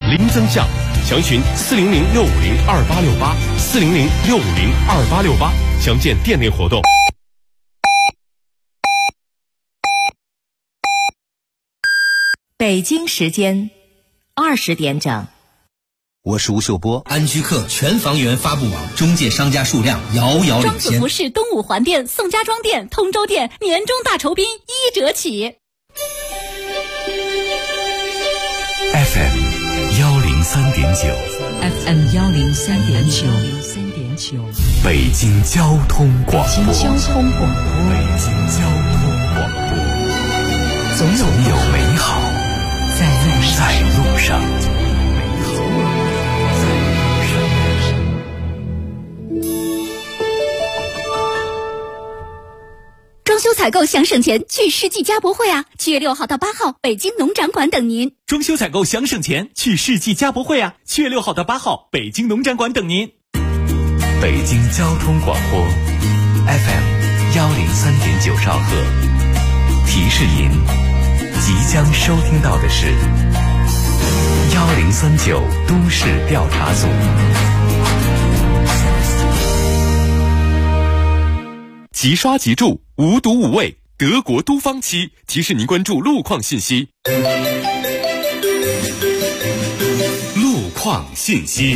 零增项，详询400-650-2868，400-650-2868，详见店内活动。 北京时间20点整。 我是吴秀波。 安居客全房源发布网，中介商家数量遥遥领装子服饰东五环店、宋家庄店、通州店年终大酬宾1折起。 FM 103.9 FM 103.9， 北京交通广播。 北京交通广播， 北京交通广播，总有美好在路上。 装修采购想省钱，去世纪家博会啊！7月6号到8号，北京农展馆等您。 装修采购想省钱，去世纪家博会啊！7月6号到8号，北京农展馆等您。 北京交通广播 FM 103.9兆赫，提示您即将收听到的是1039都市调查组。即刷即住，无毒无味，德国都方漆提示您关注路况信息。路况信息。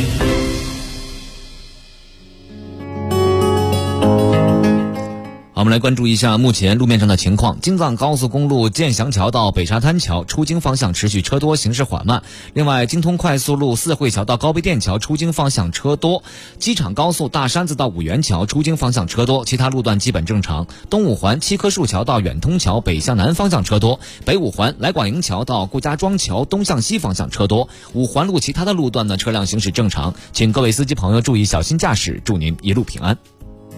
好，我们来关注一下目前路面上的情况。京藏高速公路建祥桥到北沙滩桥出京方向持续车多，行驶缓慢。另外，京通快速路四惠桥到高碑店桥出京方向车多。机场高速大山子到五元桥出京方向车多，其他路段基本正常。东五环七棵树桥到远通桥北向南方向车多。北五环来广营桥到顾家庄桥东向西方向车多。五环路其他的路段呢，车辆行驶正常，请各位司机朋友注意小心驾驶，祝您一路平安。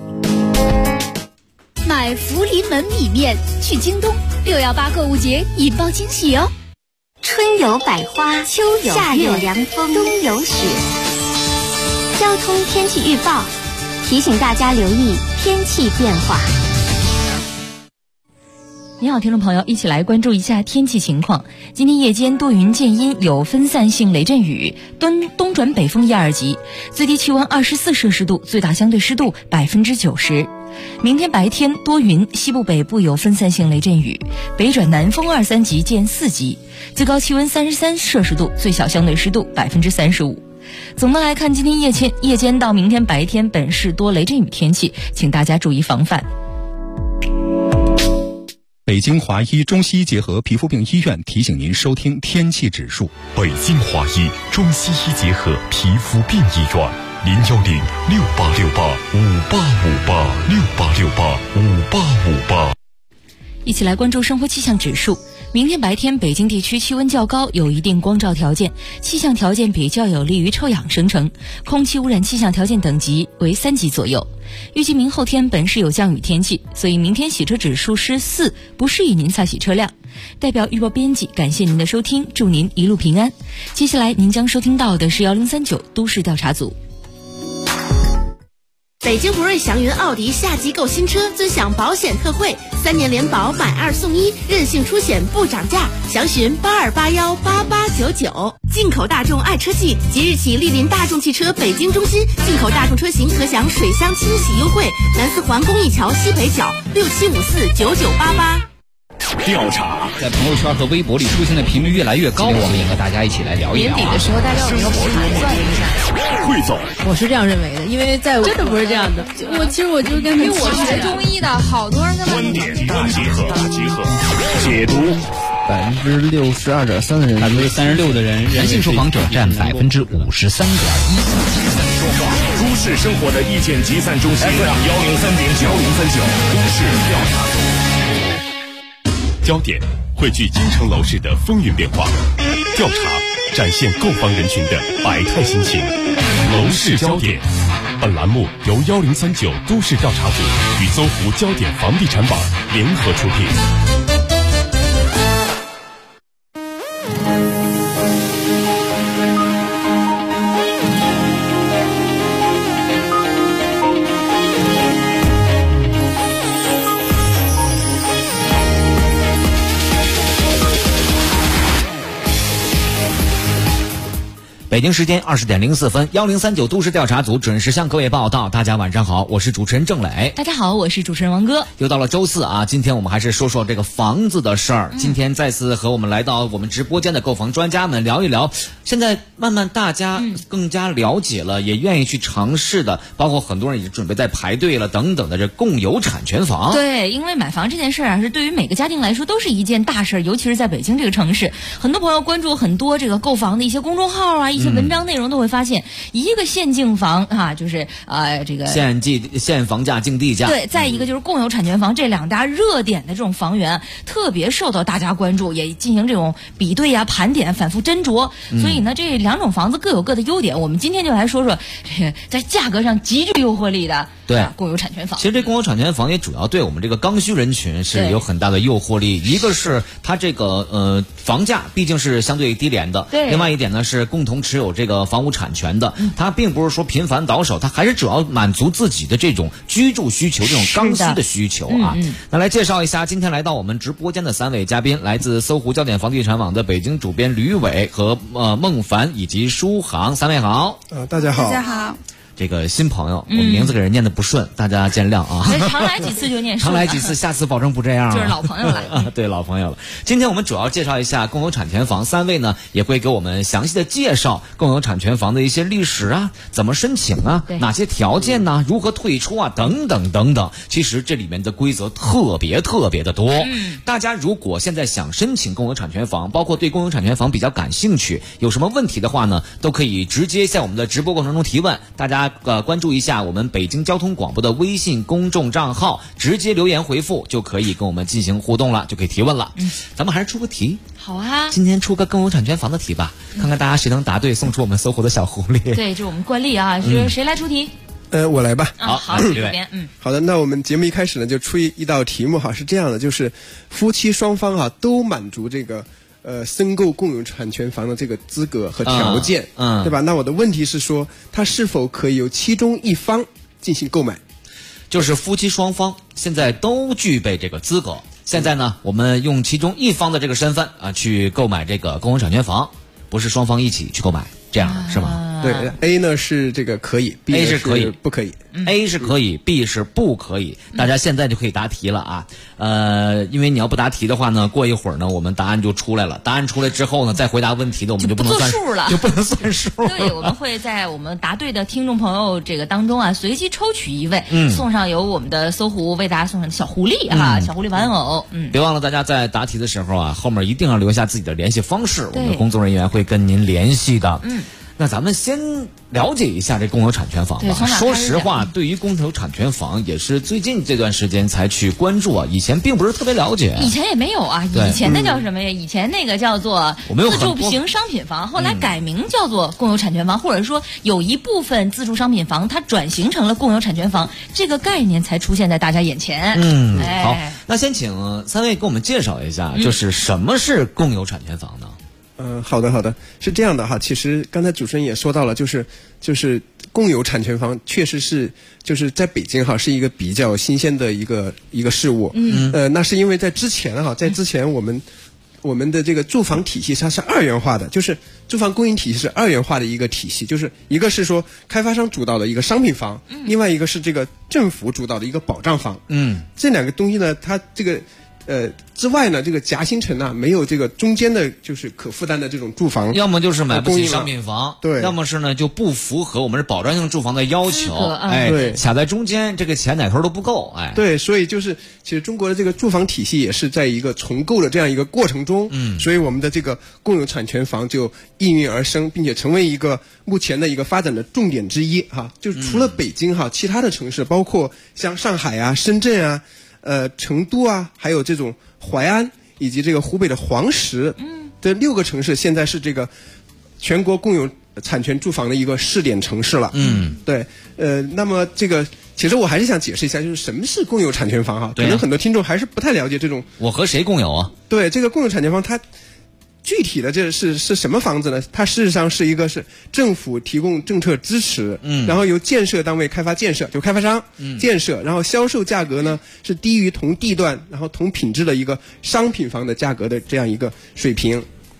买福临门米面去京东，618购物节引爆惊喜哦！ 春有百花，秋有夏有凉风，冬有雪。交通天气预报提醒大家留意天气变化。 你好，听众朋友，一起来关注一下天气情况。今天夜间多云见阴，有分散性雷阵雨，东转北风1、2级，最低气温24摄氏度，最大相对湿度90%。明天白天多云，西部北部有分散性雷阵雨，北转南风2、3级见4级，最高气温33摄氏度，最小相对湿度35%。总的来看，今天夜间到明天白天本是多雷阵雨天气，请大家注意防范。 北京华医中西医结合皮肤病医院提醒您收听天气指数。 北京华医中西医结合皮肤病医院，010-6868-5858，688-5858。 一起来关注生活气象指数。明天白天北京地区气温较高，有一定光照条件，气象条件比较有利于臭氧生成，空气污染气象条件等级为3级左右。预计明后天本市有降雨天气，所以明天洗车指数是4，不适宜您擦洗车辆。代表预报编辑感谢您的收听，祝您一路平安。接下来您将收听到的是1039都市调查组。 北京博瑞祥云奥迪夏季购新车尊享保险特惠，3年联保买2送1，任性出险不涨价，详询82818899。进口大众爱车季即日起莅临大众汽车北京中心，进口大众车型可享水箱清洗优惠，南四环公益桥西北角67549988。 调查在朋友圈和微博里出现的频率越来越高，我们也和大家一起来聊一聊。 年底的时候，大家有没有盘算一下？ 汇总， 我是这样认为的，因为在真的不是这样的。我就跟因为我学中医的，好多人跟观点大集合，解读。 62.3%的人 ，36%的人性受访者占53.1%。说话，都市生活的意见集散中心，103.9都市调查组。 焦点汇聚京城楼市的风云变化，调查展现购房人群的百态心情。楼市焦点，本栏目由1039都市调查组与搜狐焦点房地产网联合出品。 北京时间20点04分，1039都市调查组准时向各位报道。大家晚上好，我是主持人郑磊。 大家好，我是主持人王哥。 又到了周四啊，今天我们还是说说这个房子的事儿。今天再次和我们来到我们直播间的购房专家们聊一聊，现在慢慢大家更加了解了，也愿意去尝试的，包括很多人已经准备在排队了等等的这共有产权房。 对，因为买房这件事啊，是对于每个家庭来说都是一件大事，尤其是在北京这个城市，很多朋友关注很多这个购房的一些公众号啊，一些文章内容都会发现，一个限竞房啊，就是这个限房价竞地价。 对，再一个就是共有产权房，这两大热点的这种房源特别受到大家关注，也进行这种比对呀、盘点、反复斟酌。所以呢，这两种房子各有各的优点。我们今天就来说说这个在价格上极具诱惑力的共有产权房。 其实这共有产权房也主要对我们这个刚需人群是有很大的诱惑力。一个是它这个房价毕竟是相对低廉的， 对。 另外一点呢是共同持有这个房屋产权的，它并不是说频繁倒手，它还是主要满足自己的这种居住需求，这种刚需的需求啊。那来介绍一下今天来到我们直播间的3位嘉宾，来自搜狐焦点房地产网的北京主编吕伟和孟凡以及舒航，3位好。 大家好。 大家好。 这个新朋友，我名字给人念的不顺，大家见谅啊。 常来几次就念顺， 常来几次，下次保证不这样。 就是老朋友了。 对，老朋友了。今天我们主要介绍一下共有产权房，3位呢也会给我们详细的介绍共有产权房的一些历史啊，怎么申请啊，哪些条件呢，如何退出啊，等等等等。其实这里面的规则特别的多。大家如果现在想申请共有产权房，包括对共有产权房比较感兴趣，有什么问题的话呢，都可以直接在我们的直播过程中提问。大家关注一下我们北京交通广播的微信公众账号，直接留言回复就可以跟我们进行互动了，就可以提问了。咱们还是出个题。 好啊， 今天出个共有产权房的题吧，看看大家谁能答对，送出我们搜狐的小狐狸。 对，这是我们惯例啊，是谁来出题？ 我来吧。 好，这边。 好的，那我们节目一开始呢，就出一道题目哈，是这样的，就是夫妻双方哈都满足这个申购共有产权房的这个资格和条件，对吧？那我的问题是说，他是否可以由其中一方进行购买？ 就是夫妻双方现在都具备这个资格，现在呢，我们用其中一方的这个身份啊去购买这个共有产权房，不是双方一起去购买，这样是吗？ 对 ，A 呢是这个可以 ，B 是可以， 不可以。 A 是可以 ，B 是不可以。大家现在就可以答题了啊。因为你要不答题的话呢，过一会儿呢，我们答案就出来了。答案出来之后呢，再回答问题的我们就不能算数了， 就不能算数。 对，我们会在我们答对的听众朋友这个当中啊，随机抽取一位，送上由我们的搜狐为大家送上的小狐狸啊，小狐狸玩偶。 别忘了大家在答题的时候啊，后面一定要留下自己的联系方式，我们的工作人员会跟您联系的。那咱们先了解一下这共有产权房吧。说实话，对于共有产权房也是最近这段时间才去关注啊，以前并不是特别了解。 以前也没有啊，以前那叫什么呀？以前那个叫做自住型商品房，后来改名叫做共有产权房，或者说有一部分自住商品房它转型成了共有产权房，这个概念才出现在大家眼前。 好，那先请3位给我们介绍一下，就是什么是共有产权房呢？ 好的，是这样的哈。其实刚才主持人也说到了，就是共有产权房确实是就是在北京哈是一个比较新鲜的一个事物。那是因为在之前我们的这个住房体系它是2元化的，就是住房供应体系是2元化的一个体系，就是一个是说开发商主导的一个商品房，另外一个是这个政府主导的一个保障房。这两个东西呢，它这个之外呢，这个夹心层啊，没有这个中间的，就是可负担的这种住房， 要么就是买不起商品房， 对， 要么是呢就不符合我们是保障性住房的要求， 对， 卡在中间，这个钱哪头都不够， 对，所以就是其实中国的这个住房体系也是在一个重构的这样一个过程中，所以我们的这个共有产权房就应运而生，并且成为一个目前的一个发展的重点之一哈。就是除了北京哈，其他的城市包括像上海啊、深圳啊。成都啊，还有这种淮安以及这个湖北的黄石，这6个城市现在是这个全国共有产权住房的一个试点城市了。对，那么这个其实我还是想解释一下，就是什么是共有产权房哈？可能很多听众还是不太了解这种。 我和谁共有啊？ 对，这个共有产权房它具体的这是什么房子呢？它事实上是一个是政府提供政策支持，然后由建设单位开发建设，就开发商建设，然后销售价格呢是低于同地段然后同品质的一个商品房的价格的这样一个水平。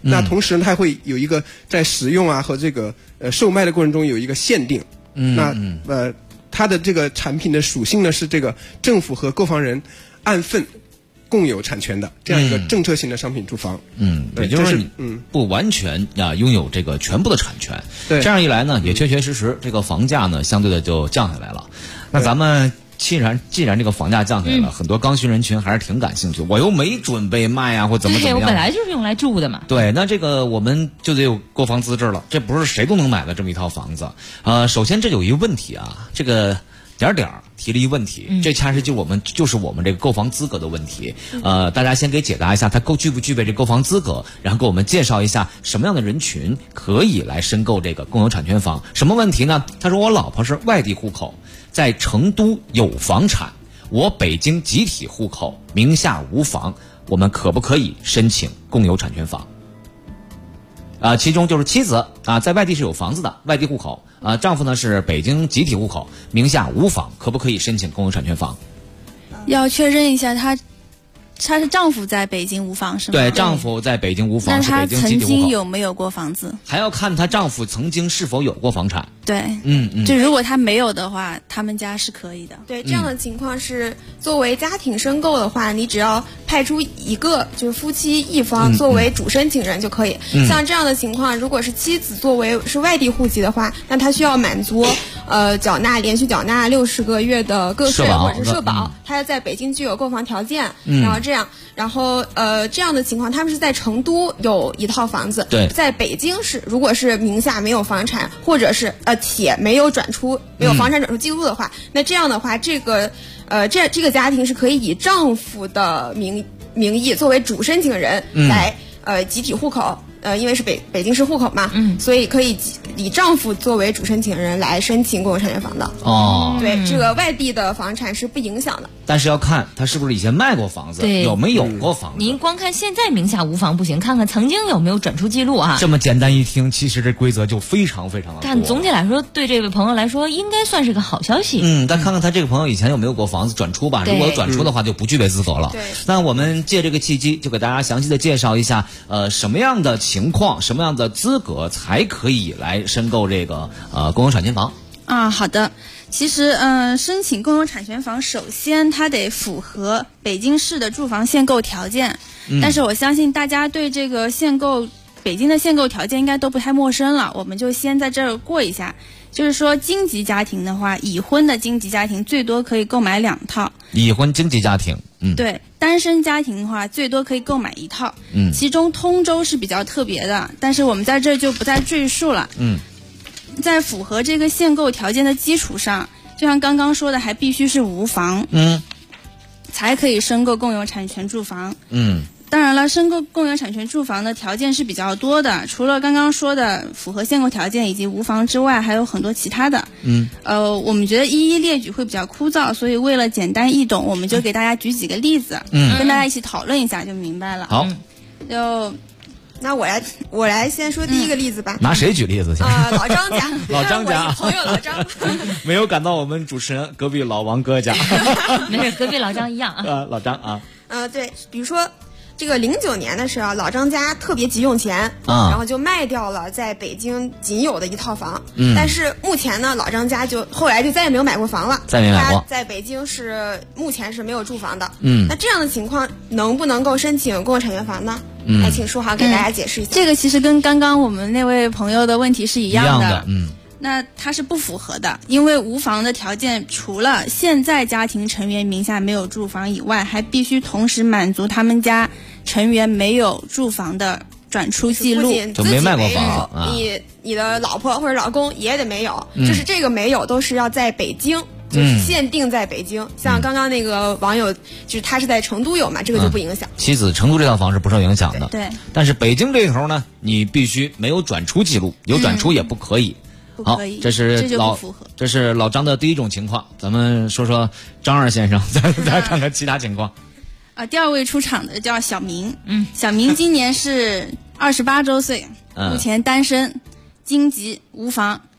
那同时它会有一个在使用啊和这个售卖的过程中有一个限定。它的这个产品的属性呢是这个政府和购房人按份共有产权的这样一个政策性的商品住房。 也就是不完全拥有这个全部的产权。对，这样一来呢，也确确实实这个房价呢相对的就降下来了。那咱们既然这个房价降下来了，很多刚需人群还是挺感兴趣。我又没准备卖啊，或怎么样。 我本来就是用来住的嘛。 对，那这个我们就得有购房资质了，这不是谁都能买的这么一套房子。首先这有一个问题啊，这个点提了一问题，这恰是就是我们这个购房资格的问题。大家先给解答一下，他具不具备这购房资格，然后给我们介绍一下什么样的人群可以来申购这个共有产权房。什么问题呢？他说我老婆是外地户口，在成都有房产，我北京集体户口，名下无房，我们可不可以申请共有产权房？其中就是妻子在外地是有房子的，外地户口丈夫呢是北京集体户口，名下无房，可不可以申请共有产权房？ 要确认一下他是丈夫在北京无房是吗？ 对，丈夫在北京无房，是北京集体户口。 那他曾经有没有过房子？ 还要看她丈夫曾经是否有过房产。 对，就如果他没有的话，他们家是可以的。 对，这样的情况是作为家庭申购的话，你只要派出一个就是夫妻一方作为主申请人就可以。像这样的情况，如果是妻子作为是外地户籍的话，那他需要满足连续缴纳60个月的个税或者是社保，他在北京具有购房条件，然后这样的情况，他们是在成都有一套房子， 对， 在北京市如果是名下没有房产，或者是且没有房产转出记录的话，那这样的话，这个家庭是可以以丈夫的名义作为主申请人来集体户口。因为是北京市户口嘛，所以可以以丈夫作为主申请人来申请共有产权房的。对，这个外地的房产是不影响的。 但是要看他是不是以前卖过房子，有没有过房子。 您光看现在名下无房不行，看看曾经有没有转出记录啊。 这么简单一听，其实这规则就非常非常的多。 但总体来说，对这位朋友来说，应该算是个好消息。 但看看他这个朋友以前有没有过房子转出吧。如果有转出的话，就不具备资格了。那我们借这个契机，就给大家详细的介绍一下，什么样的情况，什么样的资格才可以来申购这个共有产权房啊？好的，其实申请共有产权房，首先它得符合北京市的住房限购条件。但是我相信大家对这个北京的限购条件应该都不太陌生了，我们就先在这儿过一下。就是说，京籍家庭的话，已婚的京籍家庭最多可以购买2套。 已婚京籍家庭， 对，单身家庭的话，最多可以购买1套。其中通州是比较特别的，但是我们在这就不再赘述了。在符合这个限购条件的基础上，就像刚刚说的，还必须是无房，才可以申购共有产权住房。当然了，申购共有产权住房的条件是比较多的，除了刚刚说的符合限购条件以及无房之外，还有很多其他的。我们觉得一一列举会比较枯燥，所以为了简单易懂，我们就给大家举几个例子，跟大家一起讨论一下就明白了。 好， 那我来先说第一个例子吧。 拿谁举例子？ 老张家， 老张家， 朋友老张， 没有赶到我们主持人隔壁老王哥家。 没事，隔壁老张一样啊。 老张啊。 对，比如说。这个09年的时候，老张家特别急用钱，然后就卖掉了在北京仅有的一套房。但是目前呢，老张家后来就再也没有买过房了。 再没买过。 他在北京目前是没有住房的。那这样的情况能不能够申请共有产权房呢？来，请书豪给大家解释一下。 这个其实跟刚刚我们那位朋友的问题是一样的。那它是不符合的，因为无房的条件除了现在家庭成员名下没有住房以外，还必须同时满足他们家成员没有住房的转出记录， 就没卖过房啊。 你的老婆或者老公也得没有，就是这个没有都是要在北京，就是限定在北京。像刚刚那个网友，就是他是在成都有嘛，这个就不影响。 妻子成都这套房是不受影响的， 对。 但是北京这一头呢，你必须没有转出记录，有转出也不可以。好，这是老张的第一种情况。咱们说说张二先生，再看看其他情况。 第二位出场的叫小明，小明今年是28周岁，目前单身，京籍无房。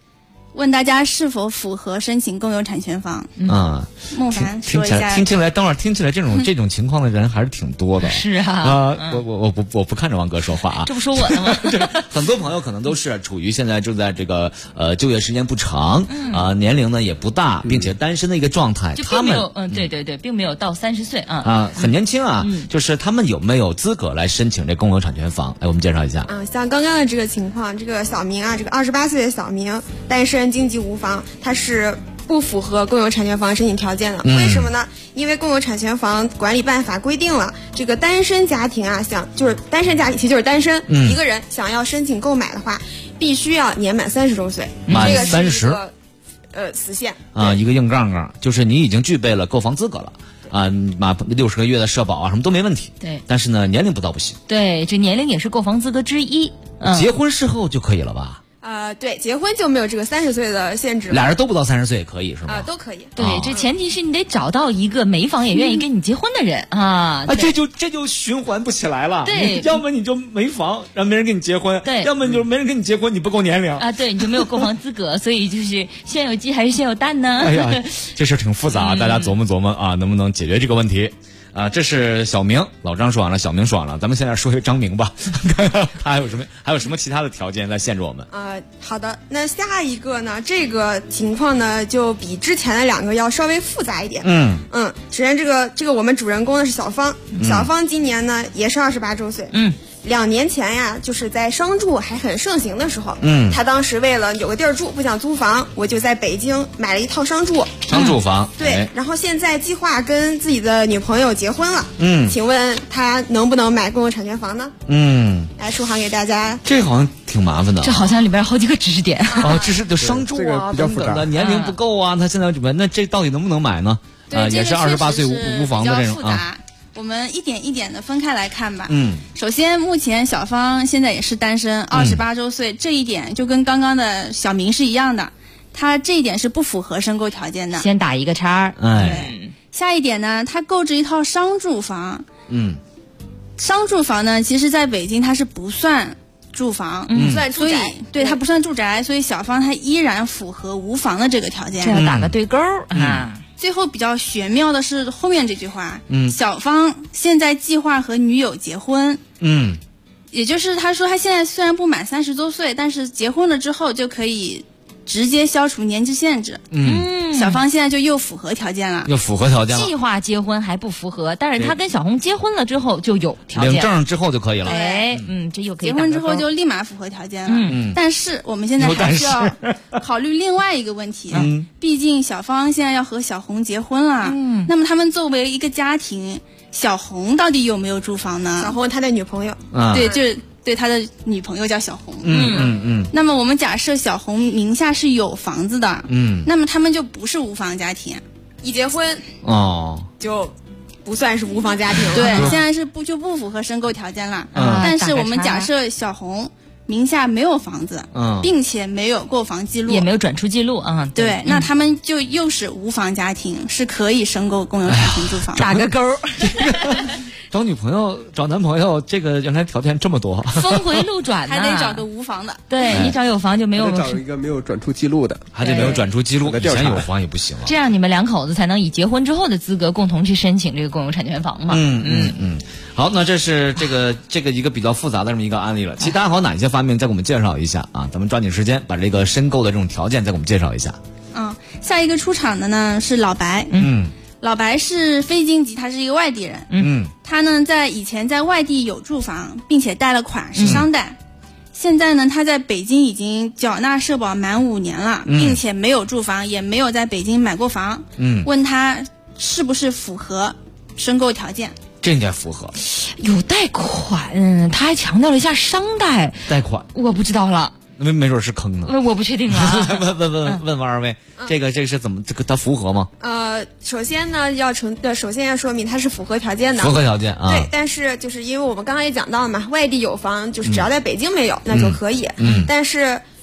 问大家是否符合申请共有产权房？孟凡说一下。 听起来，等会儿听起来这种情况的人还是挺多的。 是啊， 我不看着王哥说话啊。 这不说我的吗？ 对，很多朋友可能都是处于现在正在这个就业时间不长年龄呢也不大，并且单身的一个状态。 他们对，并没有到30岁很年轻啊。就是他们有没有资格来申请这共有产权房？我们介绍一下。 像刚刚的这个情况，这个小明啊，这个28岁的小明，单身，经济无房，他是不符合共有产权房申请条件的。为什么呢？因为共有产权房管理办法规定了，这个单身家庭啊，就是单身家庭，其实就是单身一个人想要申请购买的话，必须要年满30周岁， 满这个是一个死线一个硬杠杠，就是你已经具备了购房资格了。满60个月的社保什么都没问题。 对， 但是呢，年龄不到不行。 对，这年龄也是购房资格之一。 结婚事后就可以了吧？ 对，结婚就没有这个30岁的限制。 俩人都不到30岁也可以是吗？ 都可以。 对，这前提是你得找到一个没房也愿意跟你结婚的人这就循环不起来了。 对， 要么你就没房，让没人跟你结婚； 对， 要么你就没人跟你结婚，你不够年龄对，你就没有购房资格。所以就是先有鸡还是先有蛋呢？ 哎呀，这事挺复杂，大家琢磨琢磨能不能解决这个问题？这是小明，老张说完了，小明说完了，咱们现在说回张明吧。他还有什么其他的条件在限制我们？ 好的，那下一个呢？这个情况呢，就比之前的2个要稍微复杂一点。首先这个我们主人公呢是小芳，小芳今年呢也是28周岁。2年前呀，就是在商住还很盛行的时候，他当时为了有个地儿住，不想租房，我就在北京买了一套商住房。 对，然后现在计划跟自己的女朋友结婚了。请问他能不能买共有产权房呢？来，书航给大家。 这好像挺麻烦的。 这好像里边好几个知识点。 知识的商住等等的，年龄不够他现在准备，那这到底能不能买呢？也是28岁无房的这种我们一点一点的分开来看吧。首先目前小芳现在也是单身，28周岁，这一点就跟刚刚的小明是一样的，他这一点是不符合申购条件的。 先打一个叉。 对，下一点呢，他购置一套商住房。商住房呢，其实在北京它是不算住房， 不算住宅， 对，它不算住宅，所以小芳她依然符合无房的这个条件。 这要打个对勾最后比较玄妙的是后面这句话，小芳现在计划和女友结婚，也就是他说他现在虽然不满30周岁，但是结婚了之后就可以直接消除年纪限制。小芳现在就又符合条件了， 计划结婚还不符合，但是他跟小红结婚了之后就有条件， 领证之后就可以了。 这又可以结婚之后就立马符合条件了。但是我们现在还是要考虑另外一个问题，毕竟小芳现在要和小红结婚了，那么他们作为一个家庭，小红到底有没有住房呢？ 小红他的女朋友， 对他的女朋友叫小红。那么我们假设小红名下是有房子的，那么他们就不是无房家庭， 一结婚就不算是无房家庭了。 对，现在是不符合申购条件了。但是我们假设小红名下没有房子，并且没有购房记录， 也没有转出记录对，那他们就又是无房家庭，是可以申购共有产权住房。 打个勾。 找女朋友、找男朋友，这个原来条件这么多， 峰回路转还得找个无房的。 对，你找有房就没有， 找一个没有转出记录的， 还得没有转出记录，以前有房也不行了。 这样你们2口子才能以结婚之后的资格共同去申请这个共有产权房嘛。 好，那这是这个一个比较复杂的这么一个案例了。其他还有哪些方面再给我们介绍一下啊？咱们抓紧时间把这个申购的这种条件再给我们介绍一下。 下一个出场的呢是老白。老白是非京籍，他是一个外地人。他呢以前在外地有住房，并且贷了款，是商贷。现在呢他在北京已经缴纳社保满5年了，并且没有住房，也没有在北京买过房。问他是不是符合申购条件？ 这应该符合。 有贷款，他还强调了一下商贷款， 我不知道了。 没准是坑呢， 我不确定啊。 问二位，这个是怎么？这个它符合吗？ 首先呢，首先要说明它是符合条件的。 符合条件啊。 对，但是就是因为我们刚刚也讲到了嘛，外地有房就是只要在北京没有，那就可以。但是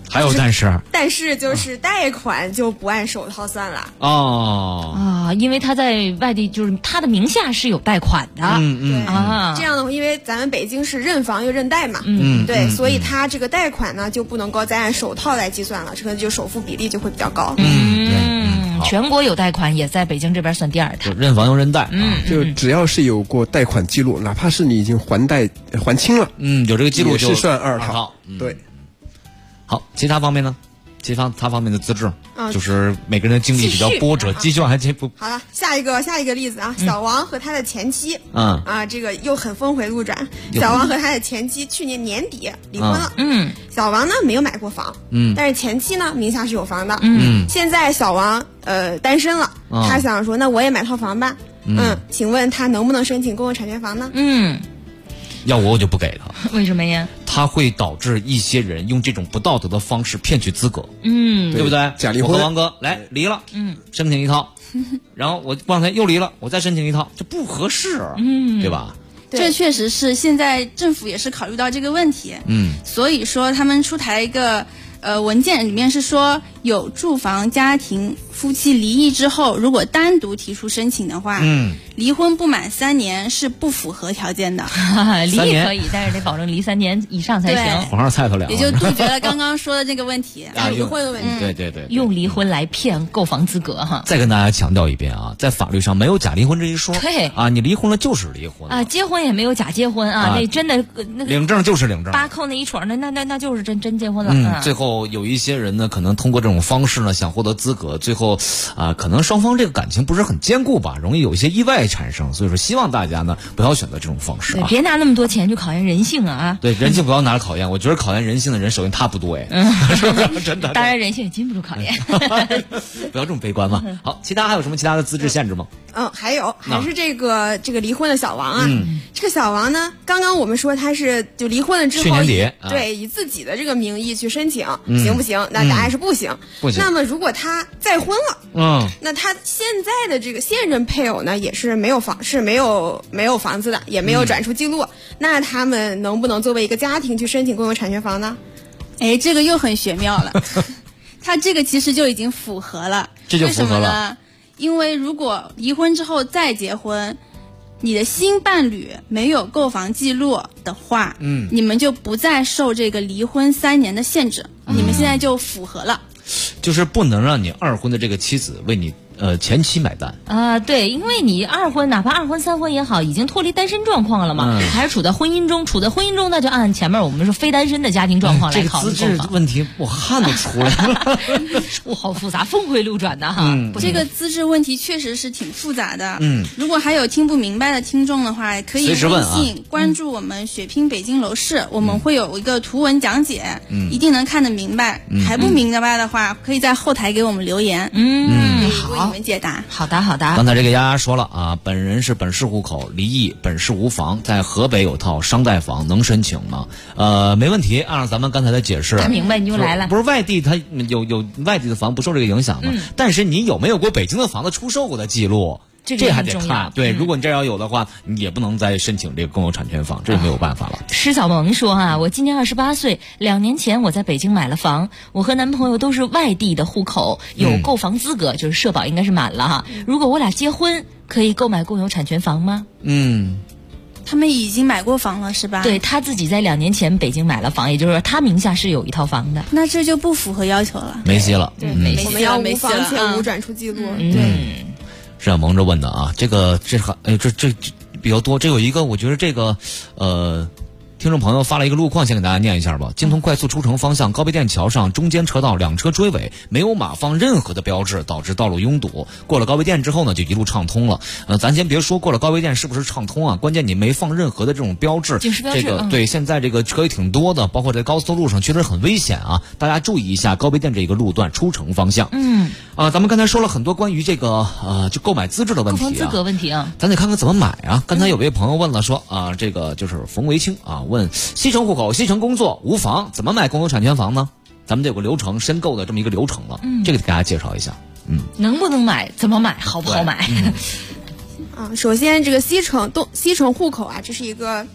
还有但是就是贷款就不按首套算了因为他在外地，就是他的名下是有贷款的。 这样的话，因为咱们北京是认房又认贷嘛，对，所以他这个贷款呢就不能够再按首套来计算了，这个就首付比例就会比较高。 全国有贷款也在北京这边算第二套， 认房又认贷。 就只要是有过贷款记录，哪怕是你已经还清了， 有这个记录也是算2套。对。 好，其他方面呢？他方面的资质，就是每个人的经历比较波折，继续往下不。 好了，下一个例子啊，小王和他的前妻，这个又很峰回路转。小王和他的前妻去年年底离婚了，小王呢没有买过房，但是前妻呢名下是有房的，现在小王单身了，他想说那我也买套房吧，请问他能不能申请公有产权房呢？ 要我就不给他。 为什么呀？ 他会导致一些人用这种不道德的方式骗取资格，对不对？ 假离婚。 我和王哥来离了，申请一套，然后我过两天又离了，我再申请一套，这不合适，对吧？ 这确实是现在政府也是考虑到这个问题，所以说他们出台一个文件，里面是说有住房家庭夫妻离异之后，如果单独提出申请的话，离婚不满3年是不符合条件的。 离异可以，但是得保证离3年以上才行。 皇上菜头了， 也就杜绝了刚刚说的这个问题，离婚的问题。 对， 用离婚来骗购房资格哈。 再跟大家强调一遍啊，在法律上没有假离婚这一说。 对啊，你离婚了就是离婚啊，结婚也没有假结婚啊，那真的那领证就是领证， 八扣那一戳，那就是真结婚了。 最后有一些人呢，可能通过这种方式呢，想获得资格，最后可能双方这个感情不是很坚固吧，容易有一些意外产生。所以说，希望大家呢不要选择这种方式， 别拿那么多钱去考验人性啊！ 对，人性不要拿来考验。我觉得考验人性的人，首先他不多是不是？真的。 当然，人性也经不住考验。 不要这么悲观嘛。好，其他还有什么其他的资质限制吗？ 还是这个离婚的小王啊。这个小王呢，刚刚我们说他是就离婚了之后， 去年底对以自己的这个名义去申请，行不行？那答案是不行。 不行。 那么如果他再婚了，那他现在的这个现任配偶呢，也是没有房子的，也没有转出记录，那他们能不能作为一个家庭去申请公有产权房呢？ 这个又很玄妙了。他这个其实就已经符合了， 这就符合了。 为什么呢？因为如果离婚之后再结婚，你的新伴侣没有购房记录的话，你们就不再受这个离婚3年的限制，你们现在就符合了。 就是不能让你二婚的这个妻子为你前妻买单啊，对，因为你二婚，哪怕2婚3婚也好，已经脱离单身状况了嘛，还是处在婚姻中，那就按前面我们说非单身的家庭状况来考虑。 这个资质问题我汗都出来了， 好复杂，峰回路转的哈。 这个资质问题确实是挺复杂的。如果还有听不明白的听众的话，可以微信关注我们血拼北京楼市，我们会有一个图文讲解，一定能看得明白。还不明白的话，可以在后台给我们留言。 好。 你们解答。 好的。 刚才这个丫丫说了啊，本人是本市户口，离异，本市无房，在河北有套商贷房，能申请吗？没问题，按照咱们刚才的解释， 他明白你就来了。 不是外地，他有外地的房不受这个影响吗？但是你有没有过北京的房子出售过的记录？这还得看。对，如果你这要有的话，你也不能再申请这个公有产权房，这就没有办法了。 施小萌说我今年28岁，2年前我在北京买了房，我和男朋友都是外地的户口，有购房资格，就是社保应该是满了哈。如果我俩结婚，可以购买公有产权房吗？ 他们已经买过房了是吧？ 对，他自己在2年前北京买了房，也就是说他名下是有一套房的。 那这就不符合要求了， 没戏了。 对，没戏了， 我们要无房且无转出记录。 对。 是蒙着问的啊，这比较多。这有一个，我觉得这个听众朋友发了一个路况，先给大家念一下吧。京通快速出城方向高碑店桥上中间车道2车追尾，没有码放任何的标志，导致道路拥堵。过了高碑店之后呢，就一路畅通了。咱先别说过了高碑店是不是畅通啊，关键你没放任何的这种标志， 警示标志。 这个对，现在这个车也挺多的，包括在高速路上确实很危险啊，大家注意一下高碑店这个路段出城方向。咱们刚才说了很多关于这个就购买资质的问题购房资格问题啊， 咱得看看怎么买啊。刚才有位朋友问了说这个就是冯维清问西城户口、西城工作无房，怎么买公有产权房呢？咱们这有个流程，申购的这么一个流程了，这个给大家介绍一下。 能不能买？怎么买？好不好买？ 首先这个西城户口这是一个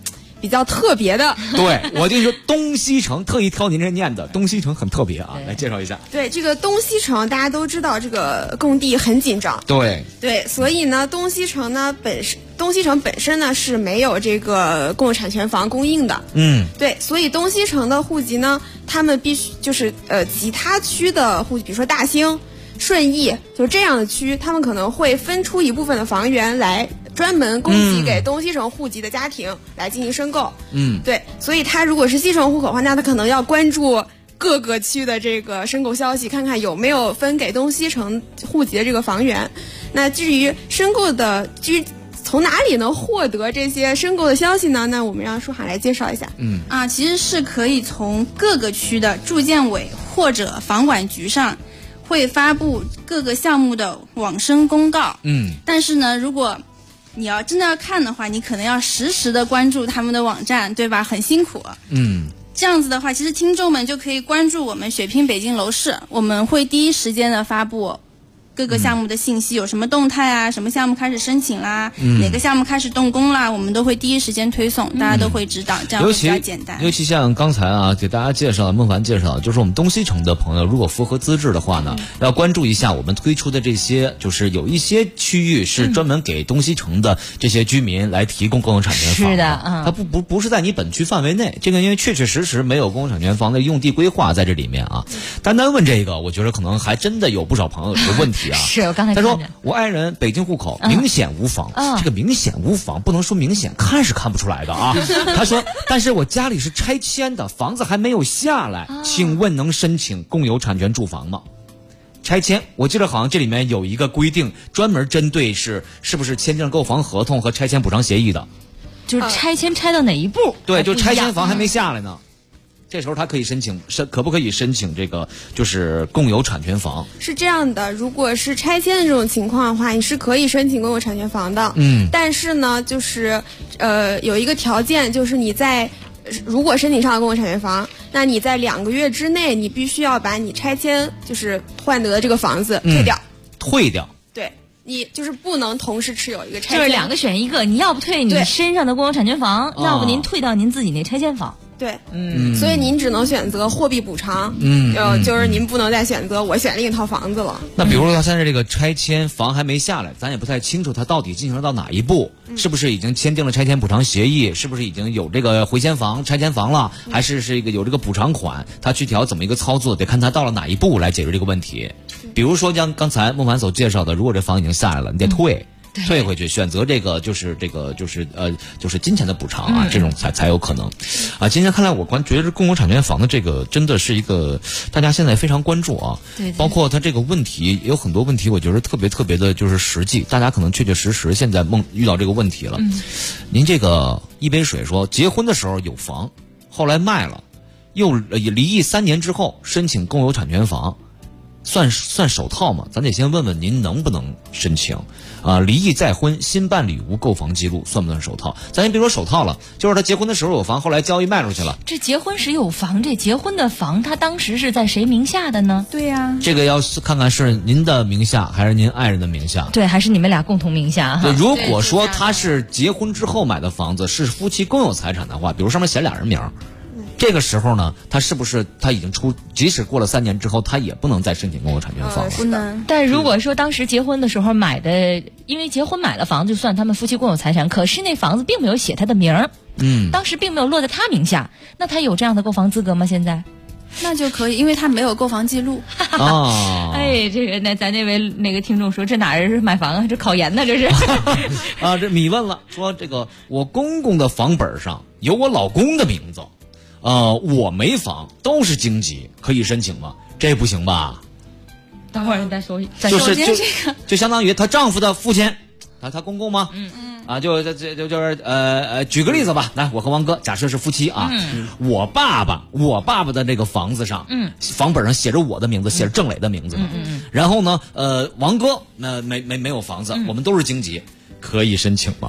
比较特别的。 对，我就说东西城，特意挑您这念的，东西城很特别啊，来介绍一下。 对，这个东西城大家都知道，这个供地很紧张。 对， 所以呢，东西城本身呢是没有这个共有产权房供应的。对，所以东西城的户籍呢，他们必须就是其他区的户籍，比如说大兴、顺义，就这样的区，他们可能会分出一部分的房源来专门供给给东西城户籍的家庭来进行申购。对，所以他如果是西城户口的话，那他可能要关注各个区的这个申购消息，看看有没有分给东西城户籍的这个房源。那至于申购的从哪里能获得这些申购的消息呢？那我们让舒涵来介绍一下。 其实是可以从各个区的住建委或者房管局上会发布各个项目的网申公告。但是呢，如果你要真的要看的话，你可能要实时的关注他们的网站，对吧？很辛苦。这样子的话，其实听众们就可以关注我们血拼北京楼市，我们会第一时间的发布各个项目的信息，有什么动态啊，什么项目开始申请啦，哪个项目开始动工啦，我们都会第一时间推送，大家都会知道，这样会比较简单。 尤其像刚才给大家介绍，孟凡介绍，就是我们东西城的朋友，如果符合资质的话呢，要关注一下我们推出的这些，就是有一些区域是专门给东西城的这些居民来提供共有产权房。 是的， 它不是在你本区范围内，这个因为确确实实没有共有产权房的用地规划在这里面啊。单单问这个，我觉得可能还真的有不少朋友有问题。 是我刚才他说我爱人北京户口，明显无房。这个明显无房不能说明显，看是看不出来的啊。他说，但是我家里是拆迁的，房子还没有下来，请问能申请共有产权住房吗？拆迁，我记得好像这里面有一个规定，专门针对是不是签订购房合同和拆迁补偿协议的， 就是拆迁拆到哪一步？ 对，就拆迁房还没下来呢。这时候他可以可不可以申请这个就是共有产权房？ 是这样的，如果是拆迁的这种情况的话，你是可以申请共有产权房的。但是呢，就是有一个条件，就是你如果申请上了共有产权房，那你在2个月之内，你必须要把你拆迁就是换得的这个房子退掉。对，你就是不能同时持有一个拆迁， 就是2个选一个，你要不退你身上的共有产权房，要不您退到您自己那拆迁房。 对，所以您只能选择货币补偿，就是您不能再选择我选另一套房子了。 那比如说他现在这个拆迁房还没下来，咱也不太清楚他到底进行到哪一步，是不是已经签订了拆迁补偿协议，是不是已经有这个回迁房、拆迁房了，还是一个有这个补偿款，他具体要怎么一个操作，得看他到了哪一步来解决这个问题。比如说像刚才孟凡所介绍的，如果这房已经下来了，你得退回去，选择就是金钱的补偿啊，这种才有可能啊。今天看来，我觉得共有产权房的这个真的是一个大家现在非常关注啊。 对， 包括它这个问题有很多问题，我觉得特别的就是实际，大家可能确确实实现在遇到这个问题了。您这个一杯水说，结婚的时候有房，后来卖了，又离异3年之后申请共有产权房。算首套吗？咱得先问问您能不能申请啊？离异再婚，新伴侣无购房记录，算不算首套？咱先别说首套了，就是他结婚的时候有房，后来交易卖出去了。 这结婚时有房，这结婚的房他当时是在谁名下的呢？ 对呀， 这个要看看是您的名下还是您爱人的名下。 对，还是你们俩共同名下哈。 对，如果说他是结婚之后买的房子，是夫妻共有财产的话，比如上面写俩人名。这个时候呢，他是不是他已经即使过了3年之后，他也不能再申请共有产权房了？ 不能。但如果说当时结婚的时候买的，因为结婚买了房就算他们夫妻共有财产，可是那房子并没有写他的名儿，当时并没有落在他名下，那他有这样的购房资格吗？现在？ 那就可以，因为他没有购房记录。 哎，这个咱那位那个听众说，这哪是买房啊，这考研呢，这是。 这米问了，说这个我公公的房本上有我老公的名字。我没房，都是京籍，可以申请吗？这不行吧？ 等会儿你再说。 就相当于她丈夫的父亲，她公公吗？就是举个例子吧，来，我和王哥假设是夫妻啊，我爸爸的这个房子上，房本上写着我的名字，写着郑磊的名字，然后呢，王哥没有房子，我们都是京籍，可以申请吗？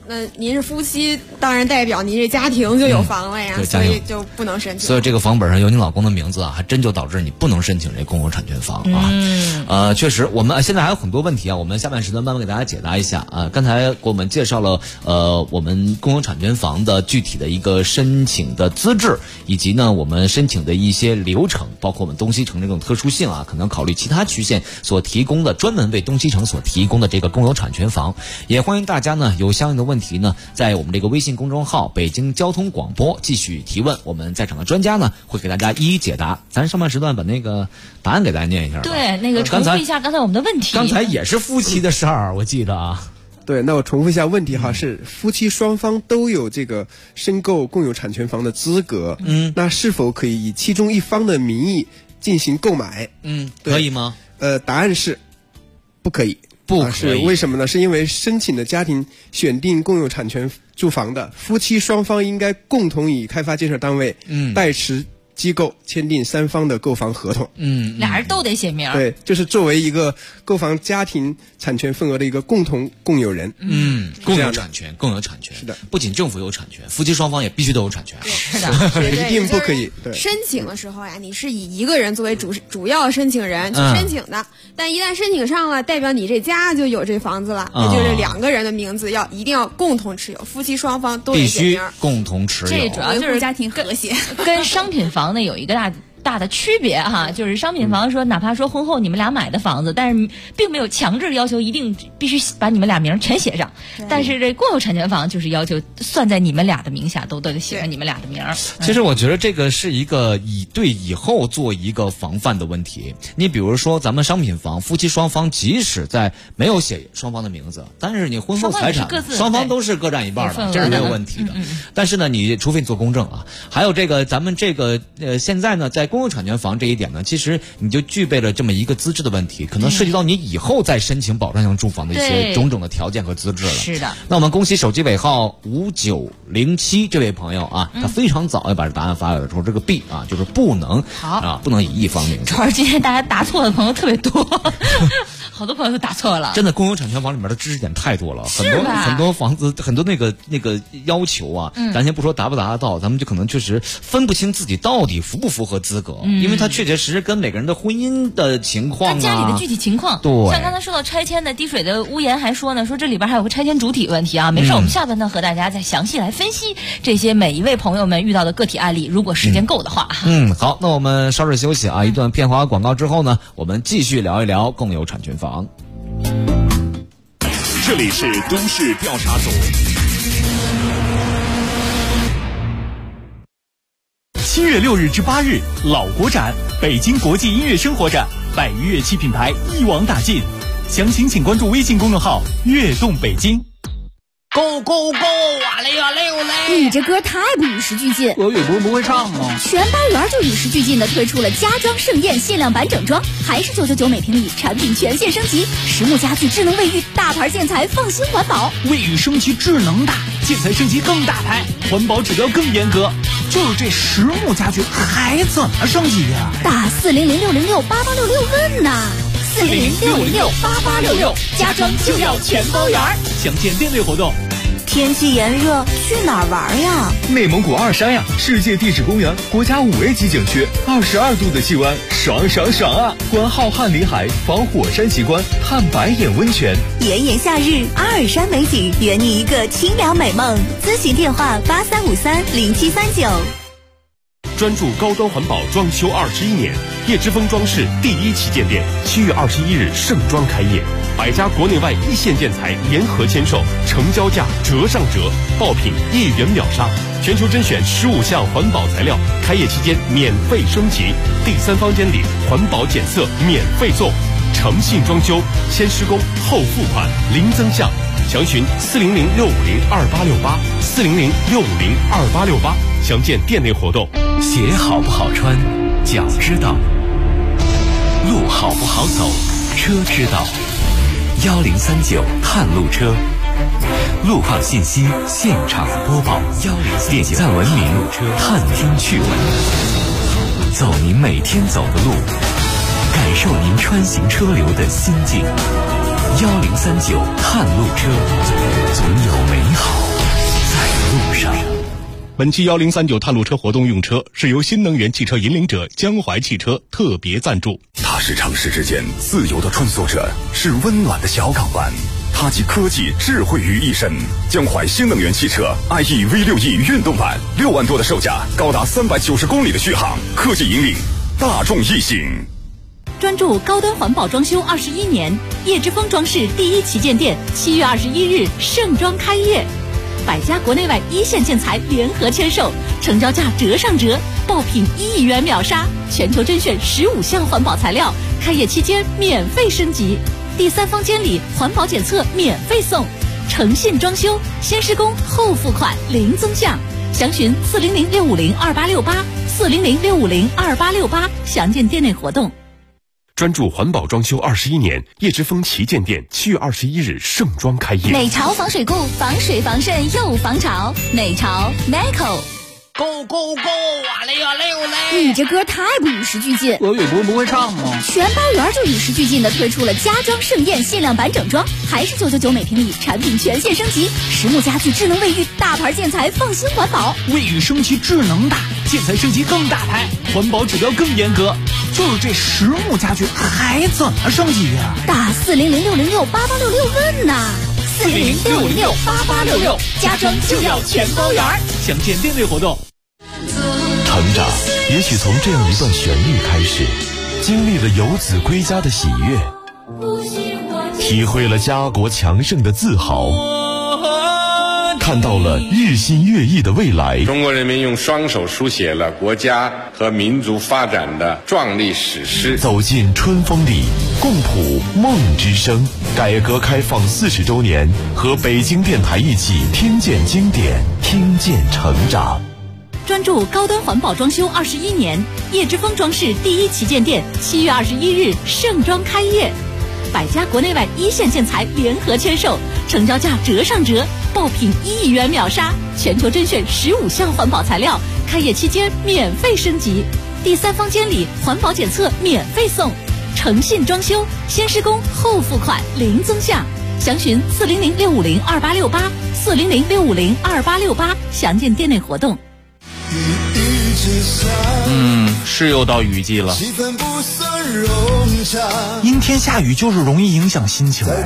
那您是夫妻，当然代表您这家庭就有房了呀，所以就不能申请。 所以这个房本上有你老公的名字啊，还真就导致你不能申请这公有产权房啊。确实，我们现在还有很多问题啊，我们下半时段慢慢给大家解答一下啊。刚才给我们介绍了我们公有产权房的具体的一个申请的资质，以及呢我们申请的一些流程，包括我们东西城这种特殊性啊，可能考虑其他区县所提供的专门为东西城所提供的这个公有产权房。也欢迎大家呢有相应的问题呢，在我们这个微信公众号北京交通广播继续提问，我们在场的专家呢会给大家一一解答。咱上半时段把那个答案给大家念一下吧。 对，那个重复一下刚才我们的问题。 刚才也是夫妻的事儿，我记得啊。 对，那我重复一下问题哈，是夫妻双方都有这个申购共有产权房的资格，那是否可以以其中一方的名义进行购买？ 可以吗？ 答案是不可以。 不可以， 是为什么呢？是因为申请的家庭选定共有产权住房的夫妻双方应该共同与开发建设单位、代持机构签订3方的购房合同。 俩人都得写名。 对，就是作为一个购房家庭产权份额的一个共同共有人。 共有产权，共有产权。 是的， 不仅政府有产权，夫妻双方也必须都有产权。 是的， 一定不可以。对， 申请的时候呀，你是以一个人作为主要申请人去申请的，但一旦申请上了，代表你这家就有这房子了，那就是2个人的名字一定要共同持有，夫妻双方都得写名， 必须共同持有。 这主要就是家庭和谐， 跟商品房呢有一个大的区别哈，就是商品房说哪怕说婚后你们俩买的房子，但是并没有强制要求一定必须把你们俩名全写上，但是这共有产权房就是要求算在你们俩的名下，都得写上你们俩的名。 其实我觉得这个是一个对以后做一个防范的问题。你比如说咱们商品房，夫妻双方即使在没有写双方的名字，但是你婚后财产双方都是各占一半的，这是没有问题的。但是呢，除非你做公证啊。还有这个咱们这个现在呢，在公有产权房这一点呢，其实你就具备了这么一个资质的问题，可能涉及到你以后再申请保障性住房的一些种种的条件和资质了。 是的。 那我们恭喜手机尾号5907这位朋友啊，他非常早就把这答案发来了，说这个 B 啊，就是不能不能以一方名字。 主要是今天大家答错的朋友特别多。好多朋友都答错了。 真的，公有产权房里面的知识点太多了，很多房子，很多那个要求啊，咱先不说达不达得到，咱们就可能确实分不清自己到底符不符合资格，因为它确确实实跟每个人的婚姻的情况跟家里的具体情况。 对， 像刚才说到拆迁的滴水的屋檐还说呢，说这里边还有个拆迁主体问题啊。没事，我们下半段和大家再详细来分析这些每一位朋友们遇到的个体案例，如果时间够的话。 好，那我们稍事休息啊，一段片花广告之后呢，我们继续聊一聊共有产权房。 这里是都市调查组。 7月6日至8日，老国展北京国际音乐生活展，100余乐器品牌一网打尽。详情请关注微信公众号“悦动北京”。 Go go go！ 哇嘞哇嘞哇嘞！ 你这歌太不与时俱进。 俄语不会唱吗？ 全班园就与时俱进的推出了家装盛宴限量版整装，还是999每平米，产品全线升级，实木家具、智能卫浴，大牌建材，放心环保。 卫浴升级智能大，建材升级更大牌，环保指标更严格。就是这实木家具还怎么升级呀？ 打400-606-8866问呐！400-606-8866，家装就要全包圆。 详见店内活动。 天气炎热，去哪儿玩呀？ 内蒙古二山呀，世界地质公园，国家5A 级景区，22度的气温，爽爽爽啊！观浩瀚林海，访火山奇观，探白眼温泉。 炎炎夏日，阿尔山美景，圆你一个清凉美梦。咨询电话83530739。 专注高端环保装修21年，叶之峰装饰第1旗舰店7月21日盛装开业，100家国内外一线建材联合签售，成交价折上折，爆品1元秒杀，全球甄选15项环保材料，开业期间免费升级，第3方监理，环保检测免费做，诚信装修，先施工后付款，零增项。详询400-650-2868，400-650-2868，详见店内活动。 鞋好不好穿，脚知道；路好不好走，车知道。1039探路车，路况信息现场播报。点赞文明，探听趣闻，走您每天走的路，感受您穿行车流的心境。1039探路车，总有美好。 本期1039探路车活动用车是由新能源汽车引领者江淮汽车特别赞助。 它是城市之间自由的穿梭者，是温暖的小港湾。它集科技智慧于一身。江淮新能源汽车 IE V6E 运动版，6万多的售价，高达390公里的续航，科技引领大众一行。 专注高端环保装修21年，叶之峰装饰第一旗舰店7月21日盛装开业，100家国内外一线建材联合签售，成交价折上折，爆品1亿元秒杀，全球甄选15项环保材料，开业期间免费升级，第三方监理环保检测免费送，诚信装修，先施工后付款零增项，详询400-650-2868，400-650-2868，详见店内活动。 专注环保装修21年，叶之峰旗舰店7月21日盛装开业。 美潮防水固，防水防渗又防潮。美潮 Meco。 Go go go！哇嘞哇嘞哇嘞！ 你这歌太不与时俱进。 俄语不会唱吗？ 全包圆就与时俱进的推出了家装盛宴限量版整装，还是999每平米，产品全线升级，实木家具、智能卫浴，大牌建材，放心环保。 卫浴升级智能大，建材升级更大牌，环保指标更严格。就是这实木家具还怎么升级呀？ 打400-606-8866问呐！400-606-8866，家装就要全包圆。 详见店内活动。 成长也许从这样一段旋律开始，经历了游子归家的喜悦，体会了家国强盛的自豪，看到了日新月异的未来。 中国人民用双手书写了国家和民族发展的壮丽史诗。 走进春风里，共谱梦之声。改革开放40周年，和北京电台一起听见经典，听见成长。 专注高端环保装修21年，叶之峰装饰第一旗舰店7月21日盛装开业，100家国内外一线建材联合签售，成交价折上折，爆品1亿元秒杀，全球甄选15项环保材料，开业期间免费升级，第三方监理环保检测免费送，诚信装修，先施工后付款零增项，详询400-650-2868，400-650-2868，详见店内活动。 是又到雨季了，阴天下雨就是容易影响心情。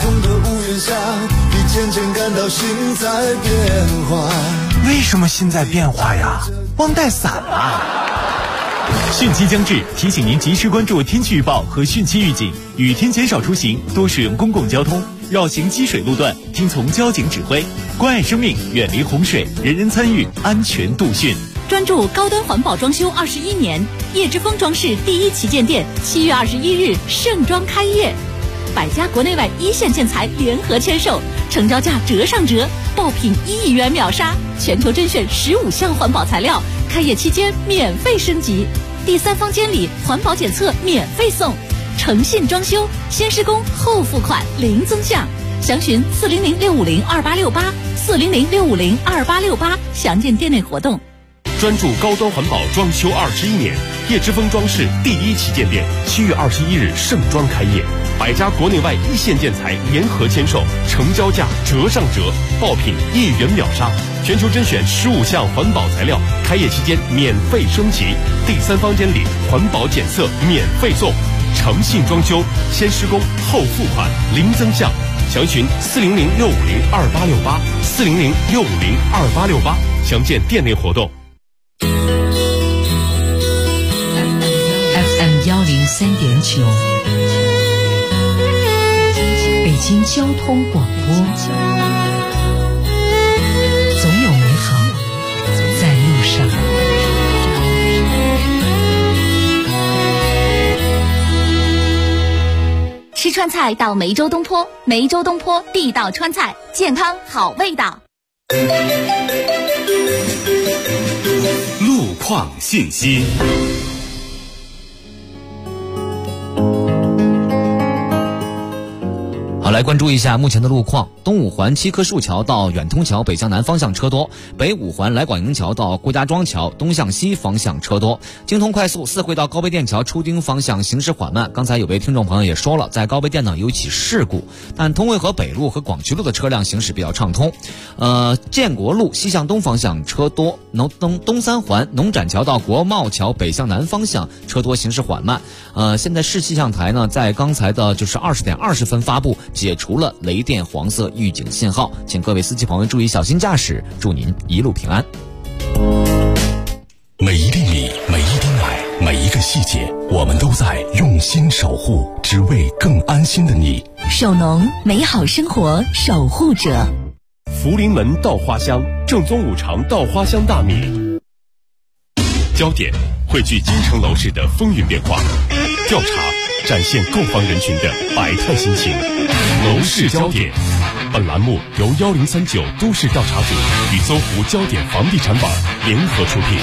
为什么心在变化呀？忘带伞了。汛期将至，提醒您及时关注天气预报和汛期预警，雨天减少出行，多使用公共交通，绕行积水路段，听从交警指挥，关爱生命，远离洪水，人人参与，安全度汛。 专注高端环保装修21年，叶之峰装饰第一旗舰店7月21日盛装开业，100家国内外一线建材联合签售，成交价折上折，爆品1亿元秒杀，全球甄选15项环保材料，开业期间免费升级，第三方监理环保检测免费送，诚信装修，先施工后付款零增项，详询400-650-2868，400-650-2868，详见店内活动。 专注高端环保装修21年，叶之峰装饰第一旗舰店7月21日盛装开业，100家国内外一线建材联合签售，成交价折上折，爆品1亿元秒杀，全球甄选15项环保材料，开业期间免费升级，第三方监理环保检测免费送，诚信装修，先施工后付款零增项，详询400-650-2868，400-650-2868，详见店内活动。 FM 103.9，北京交通广播，总有美好在路上。 吃川菜到梅州东坡，梅州东坡地道川菜，健康好味道。 路况信息。 来关注一下目前的路况。东五环七棵树桥到远通桥北向南方向车多，北五环来广营桥到郭家庄桥东向西方向车多。京通快速四惠到高碑店桥出丁方向行驶缓慢。刚才有位听众朋友也说了，在高碑店呢有一起事故，但通惠河北路和广渠路的车辆行驶比较畅通。建国路西向东方向车多，东三环农展桥到国贸桥北向南方向车多，行驶缓慢。现在市气象台呢在刚才的就是20点20分发布解除了雷电黄色预警信号，请各位司机朋友注意小心驾驶，祝您一路平安。 每一粒米，每一滴奶，每一个细节，我们都在用心守护，只为更安心的你。 首农，美好生活守护者。 福临门稻花香，正宗五常稻花香大米。焦点汇聚京城楼市的风云变化，调查展现购房人群的百态心情。楼市焦点，本栏目由1039都市调查组与搜狐焦点房地产网联合出品。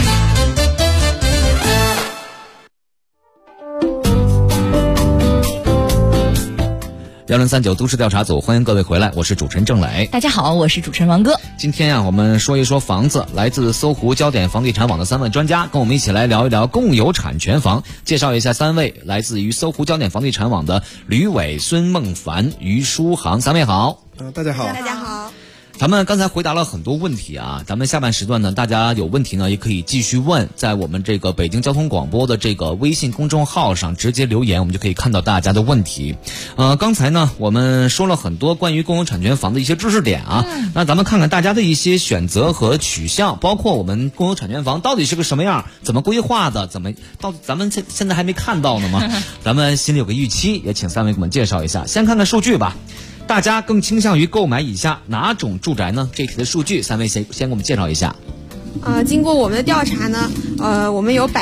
1039都市调查组，欢迎各位回来，我是主持人郑磊。 大家好，我是主持人王哥。 今天我们说一说房子，来自搜狐焦点房地产网的3位专家跟我们一起来聊一聊共有产权房。介绍一下3位来自于搜狐焦点房地产网的吕伟、孙梦凡、于书航，3位好。 大家好。 大家好。 咱们刚才回答了很多问题啊，咱们下半时段呢，大家有问题呢也可以继续问，在我们这个北京交通广播的这个微信公众号上直接留言，我们就可以看到大家的问题。刚才呢我们说了很多关于共有产权房的一些知识点啊，那咱们看看大家的一些选择和取向，包括我们共有产权房到底是个什么样，怎么规划的，咱们现在还没看到呢吗？咱们心里有个预期，也请3位给我们介绍一下。先看看数据吧。大家更倾向于购买以下哪种住宅呢？这一题的数据，3位先给我们介绍一下。 经过我们的调查呢，我们有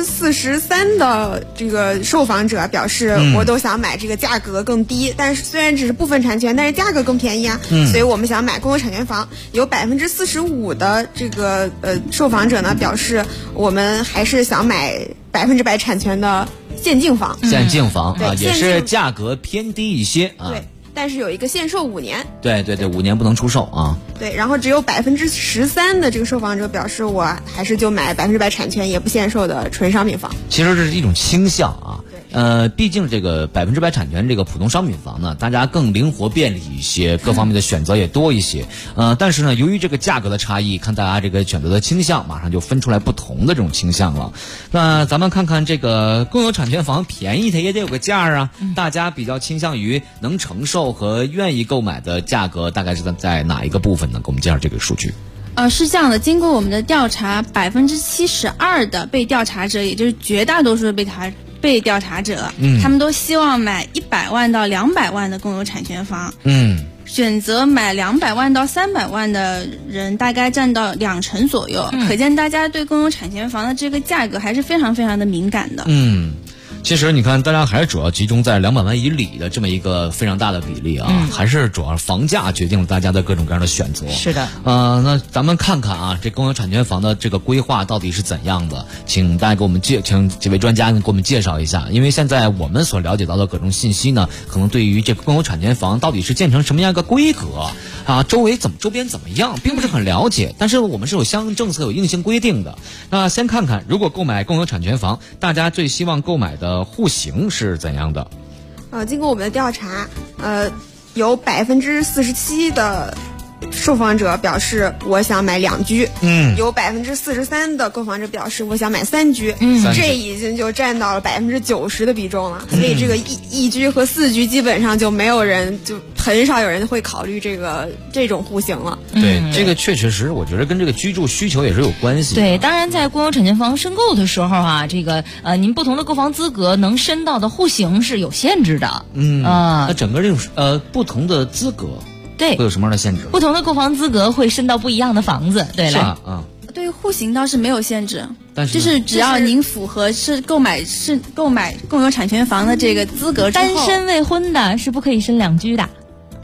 43%的这个受访者表示，我都想买这个价格更低，但是虽然只是部分产权，但是价格更便宜啊，所以我们想买共有产权房。有45%的这个受访者呢表示，我们还是想买100%产权的现净房。 现净房啊，也是价格偏低一些啊。 对。但是有一个限售5年， 对，5年不能出售啊。 对，然后只有13%的这个受访者表示，我还是就买100%产权也不限售的纯商品房。 其实这是一种倾向啊。毕竟这个100%产权这个普通商品房呢，大家更灵活便利一些，各方面的选择也多一些。但是呢，由于这个价格的差异，看大家这个选择的倾向，马上就分出来不同的这种倾向了。那咱们看看这个共有产权房便宜它也得有个价啊，大家比较倾向于能承受和愿意购买的价格，大概是在哪一个部分呢？给我们介绍这个数据。 是这样的，经过我们的调查，72%的被调查者，也就是绝大多数的被调查者，他们都希望买100万到200万的共有产权房。选择买200万到300万的人大概占到20%左右，可见大家对共有产权房的这个价格还是非常非常的敏感的。 其实你看，大家还是主要集中在200万以里的这么一个非常大的比例啊，还是主要房价决定了大家的各种各样的选择。 是的。 那咱们看看啊，这共有产权房的这个规划到底是怎样的？请大家给我们请几位专家给我们介绍一下。因为现在我们所了解到的各种信息呢，可能对于这个共有产权房到底是建成什么样一个规格啊，周边怎么样，并不是很了解。但是我们是有相应政策有硬性规定的。那先看看，如果购买共有产权房，大家最希望购买的户型是怎样的？ 经过我们的调查，有47%的受访者表示我想买2居，有43%的购房者表示我想买3居，这已经就占到了90%的比重了。所以这个1居和4居基本上就很少有人会考虑这种户型了。 对，这个确实我觉得跟这个居住需求也是有关系。 对，当然在共有产权房申购的时候啊，这个您不同的购房资格能申到的户型是有限制的。 那整个这种不同的资格。 对， 会有什么样的限制？ 不同的购房资格会申到不一样的房子。对了， 对户型倒是没有限制， 但是就是只要您符合购买共有产权房的这个资格之后， 单身未婚的是不可以申2居的。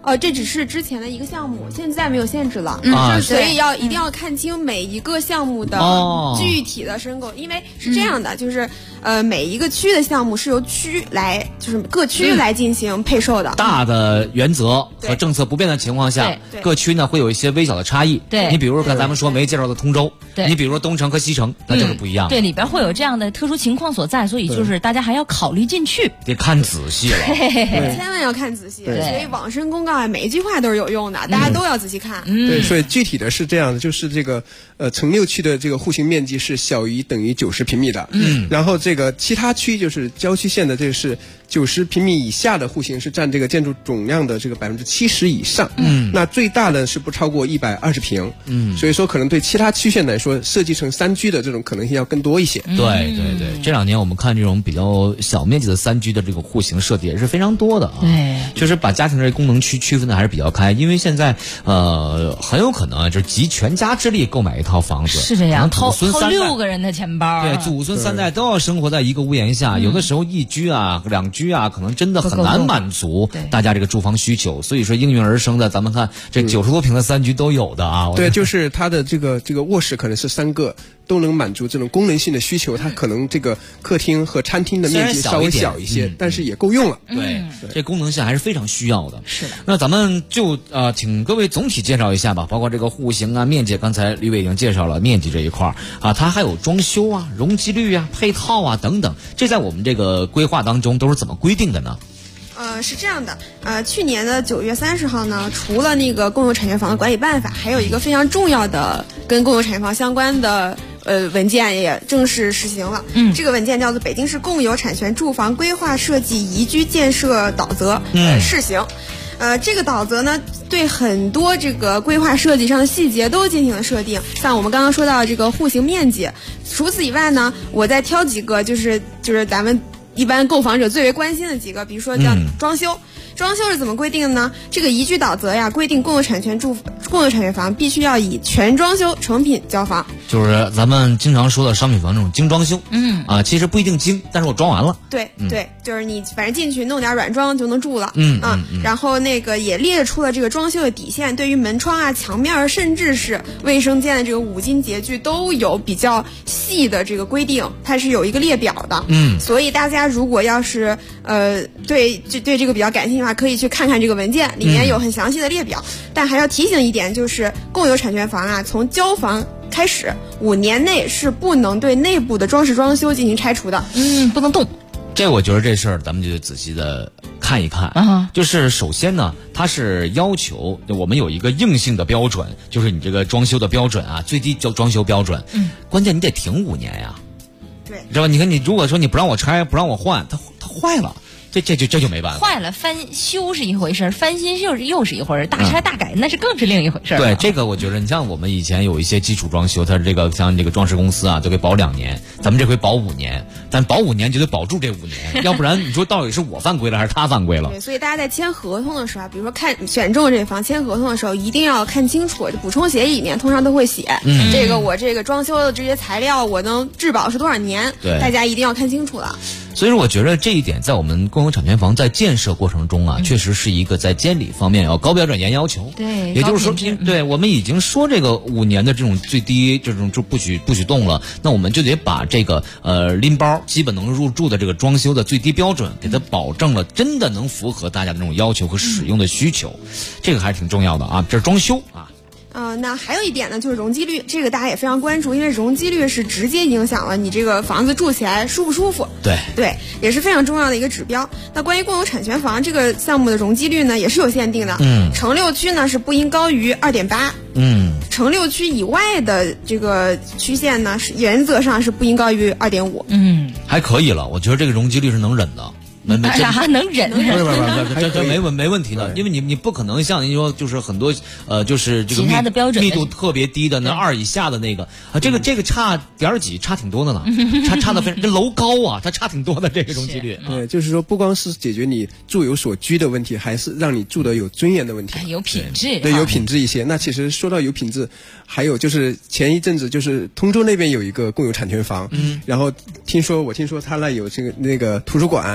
这只是之前的一个项目，现在没有限制了，所以一定要看清每一个项目的具体的申购，因为是这样的，就是每一个区的项目是由区来，就是各区来进行配售的。 大的原则和政策不变的情况下，各区呢会有一些微小的差异。 对， 你比如说刚才咱们说没介绍的通州，你比如说东城和西城，那就是不一样的。 对，里边会有这样的特殊情况所在，所以就是大家还要考虑进去， 得看仔细了， 千万要看仔细。所以网申公告啊，每一句话都是有用的，大家都要仔细看。 对，所以具体的是这样的，就是这个城六区的这个户型面积是小于等于90平米的，然后这个其他区就是郊区县的这个是90平米以下的户型是占这个建筑总量的这个70%以上，那最大的是不超过120平，所以说可能对其他区县来说，设计成3居的这种可能性要更多一些。 对，这2年我们看这种比较小面积的3居的这个户型设计也是非常多的啊。 对， 确实把家庭这功能区区分的还是比较开，因为现在很有可能就是集全家之力购买一套房子， 是这样，掏 6 个人的钱包， 对，祖孙3代都要生活在一个屋檐下，有的时候1居啊、2居啊，可能真的很难满足大家这个住房需求，所以说应运而生的，咱们看这90多平的3居都有的啊。 对，就是它的这个卧室可能是3个。都能满足这种功能性的需求，它可能这个客厅和餐厅的面积稍微小一些，但是也够用了。 对，这功能性还是非常需要的。 是的。 那咱们就请各位总体介绍一下吧，包括这个户型啊、面积，刚才吕伟已经介绍了面积这一块啊，它还有装修啊、容积率啊、配套啊等等，这在我们这个规划当中都是怎么规定的呢？ 是这样的，去年的9月30号呢，除了那个共有产权房的管理办法，还有一个非常重要的跟共有产权房相关的文件也正式实行了。这个文件叫做《北京市共有产权住房规划设计宜居建设导则》试行。这个导则呢，对很多这个规划设计上的细节都进行了设定，像我们刚刚说到这个户型面积。除此以外呢，我再挑几个，就是咱们一般购房者最为关心的几个，比如说叫装修。装修是怎么规定的呢？这个宜居导则呀，规定共有产权房必须要以全装修成品交房， 就是咱们经常说的商品房这种精装修。其实不一定精，但是我装完了。 对，就是你反正进去弄点软装就能住了。然后那个也列出了这个装修的底线，对于门窗啊、墙面，甚至是卫生间的这个五金洁具都有比较细的这个规定，它是有一个列表的。所以大家如果要是对这个比较感兴趣的话，可以去看看这个文件，里面有很详细的列表。但还要提醒一点，就是共有产权房啊，从交房开始5年内是不能对内部的装饰装修进行拆除的， 不能动。 这我觉得这事儿咱们就得仔细的看一看。就是首先呢，它是要求我们有一个硬性的标准，就是你这个装修的标准啊，最低装修标准。关键你得停5年呀。 对， 知道吧？你看你如果说你不让我拆，不让我换，它坏了。这就没办法。 坏了翻修是一回事，翻新又是一回事，大拆大改那是更是另一回事。 对，这个我觉得你像我们以前有一些基础装修，它这个像这个装饰公司啊，都给保2年，咱们这回保5年，但保5年就得保住这5年，要不然你说到底是我犯规了还是他犯规了？ 对，所以大家在签合同的时候，比如说选中这房签合同的时候，一定要看清楚，补充协议里面通常都会写，这个我这个装修的这些材料我能质保是多少年，大家一定要看清楚了。 所以说我觉得这一点在我们共有产权房在建设过程中啊，确实是一个在监理方面要高标准严要求。 对， 也就是说，对我们已经说这个5年的这种最低这种就不许动了，那我们就得把这个拎包基本能入住的这个装修的最低标准给它保证了，真的能符合大家的这种要求和使用的需求，这个还是挺重要的啊。这是装修啊。 那还有一点呢，就是容积率，这个大家也非常关注，因为容积率是直接影响了你这个房子住起来舒不舒服。对，也是非常重要的一个指标。那关于共有产权房这个项目的容积率呢，也是有限定的。城6区呢是不应高于2.8。城6区以外的这个区县呢，是原则上是不应高于2.5。 还可以了，我觉得这个容积率是能忍的。 啥能忍？ 不是，这没问题的，因为你不可能像您说，就是很多就是这个其他的标准密度特别低的那2以下的那个这个差点几，差挺多的呢，差的非常，这楼高啊，它差挺多的这个容积率。 对，就是说不光是解决你住有所居的问题，还是让你住的有尊严的问题， 有品质。 对，有品质一些。那其实说到有品质，还有就是前一阵子就是通州那边有一个共有产权房，然后我听说他那有这个那个图书馆，还有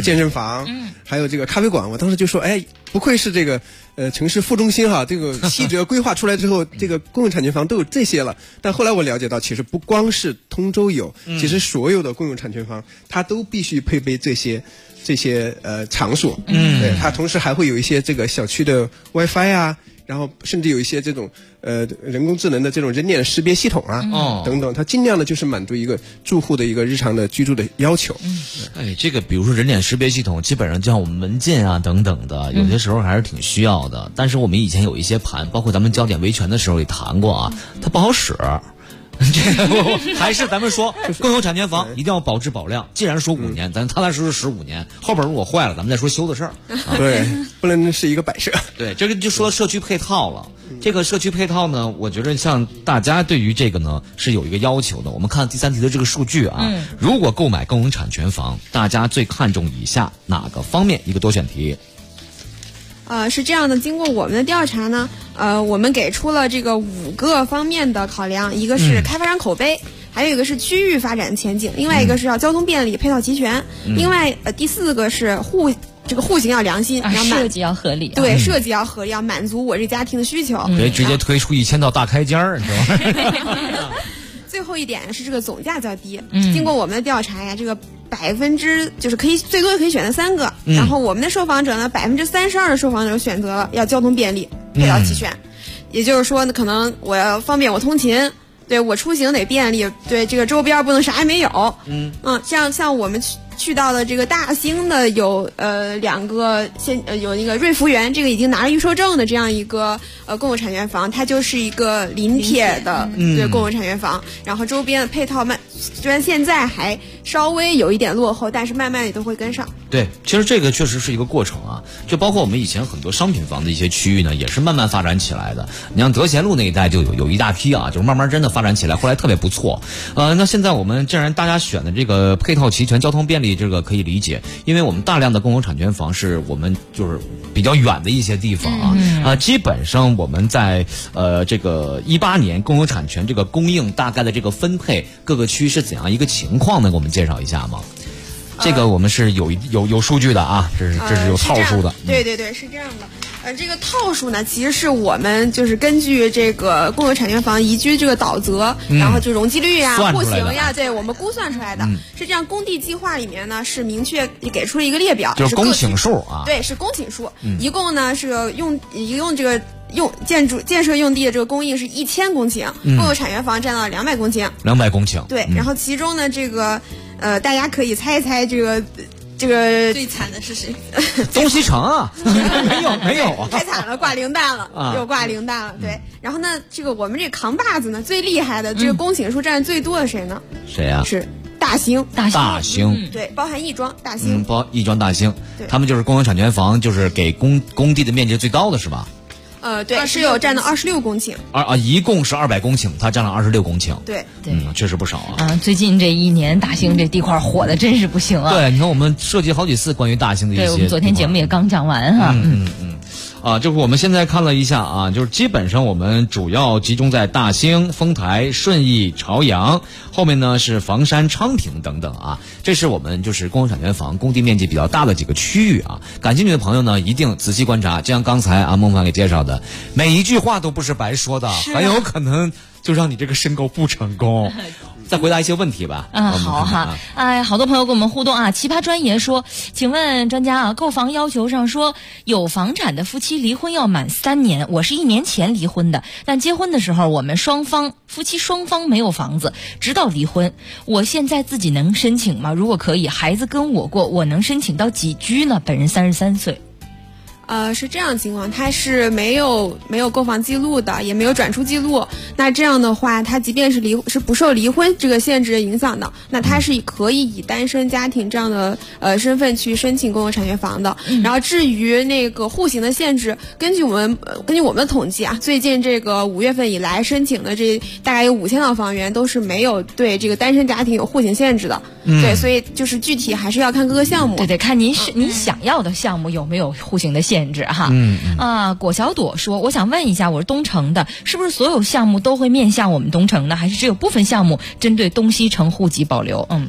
健身房，还有这个咖啡馆。我当时就说，哎，不愧是这个城市副中心哈，这个细则规划出来之后，这个公有产权房都有这些了。但后来我了解到，其实不光是通州有，其实所有的公有产权房它都必须配备这些场所。对，它同时还会有一些这个小区的 WiFi 啊。然后甚至有一些这种人工智能的这种人脸识别系统啊，等等，它尽量的就是满足一个住户的一个日常的居住的要求。 哎，这个比如说人脸识别系统，基本上就像我们门禁啊等等的，有些时候还是挺需要的。但是我们以前有一些盘，包括咱们焦点维权的时候也谈过啊，它不好使。这个还是咱们说公有产权房一定要保质保量。既然说5年，咱踏踏实实15年，后边如果坏了，咱们再说修的事儿。 对，不能是一个摆设。 对，这个就说社区配套了。这个社区配套呢，我觉得像大家对于这个呢是有一个要求的。我们看第3题的这个数据啊，如果购买公有产权房，大家最看重以下哪个方面？一个多选题。 是这样的，经过我们的调查呢，我们给出了这个5个方面的考量，一个是开发商口碑，还有一个是区域发展前景，另外一个是要交通便利、配套齐全，另外第4个是户型要良心， 设计要合理， 对，设计要合理，要满足我这家庭的需求， 别直接推出1000道大开间儿，你知道吗？ 最后一点是这个总价较低，经过我们的调查呀，这个就是最多可以选择3个，然后我们的受访者呢，32%的受访者选择了要交通便利、配套齐全，也就是说呢，可能我要方便我通勤，对我出行得便利，对这个周边不能啥也没有，像我们去到的这个大兴的有2个有那个瑞福园，这个已经拿了预售证的这样一个公有产权房，它就是一个临铁的对公有产权房，然后周边的配套虽然现在还稍微有一点落后，但是慢慢也都会跟上。 对，其实这个确实是一个过程啊，就包括我们以前很多商品房的一些区域呢，也是慢慢发展起来的。你像德贤路那一带就有一大批啊，就是慢慢真的发展起来，后来特别不错。那现在我们既然大家选的这个配套齐全、交通便利，这个可以理解，因为我们大量的公有产权房是我们就是比较远的一些地方啊，基本上我们在这个18年公有产权这个供应大概的这个分配，各个区是怎样一个情况呢？给我们介绍一下吗？这个我们是有数据的啊，这是有套数的。 对，是这样的。这个套数呢，其实是我们就是根据这个公有产权房宜居这个导则，然后就容积率呀、户型呀，对我们估算出来的。是这样，工地计划里面呢是明确给出了一个列表， 就是公顷数啊。 对，是公顷数，一共呢是一共这个建设用地的这个供应是1000公顷，公有产权房占到200公顷。 200公顷。 对，然后其中呢这个大家可以猜一猜这个最惨的是谁？ 东西城啊，没有啊， 太惨了，挂零蛋了，又挂零蛋了。对，然后呢，这个我们这扛把子呢，最厉害的这个公顷数占最多的谁呢？ 谁呀？ 是大兴。 大兴， 对，包含亦庄、大兴， 亦庄、大兴，他们就是公有产权房，就是给工地的面积最高的是吧？ 对，是有占到26公顷， 一共是200公顷，它占了26公顷， 对， 确实不少啊。 最近这1年，大兴这地块火的真是不行啊。 对，你看我们涉及好几次关于大兴的一些， 对，我们昨天节目也刚讲完哈。 就是我们现在看了一下啊，就是基本上我们主要集中在大兴、丰台、顺义、朝阳，后面呢是房山、昌平等等啊。这是我们就是公有产权房工地面积比较大的几个区域啊。感兴趣的朋友呢，一定仔细观察，就像刚才孟凡给介绍的，每一句话都不是白说的，很有可能就让你这个申购不成功。再回答一些问题吧。 好哈。好多朋友跟我们互动啊。奇葩专爷说，请问专家啊，购房要求上说有房产的夫妻离婚要满3年，我是1年前离婚的，但结婚的时候我们夫妻双方没有房子，直到离婚。我现在自己能申请吗？如果可以，孩子跟我过，我能申请到几居呢？本人33岁。 是这样的情况，他是没有购房记录的，也没有转出记录。那这样的话，他即便是不受离婚这个限制影响的，那他是可以以单身家庭这样的身份去申请公有产权房的。然后至于那个户型的限制，根据我们的统计啊，最近这个5月份以来申请的这大概有5000套房源都是没有对这个单身家庭有户型限制的。对，所以就是具体还是要看各个项目。 对，看您想要的项目有没有户型的限制哈。果小朵说，我想问一下，我是东城的，是不是所有项目都会面向我们东城呢？还是只有部分项目针对东西城户籍保留？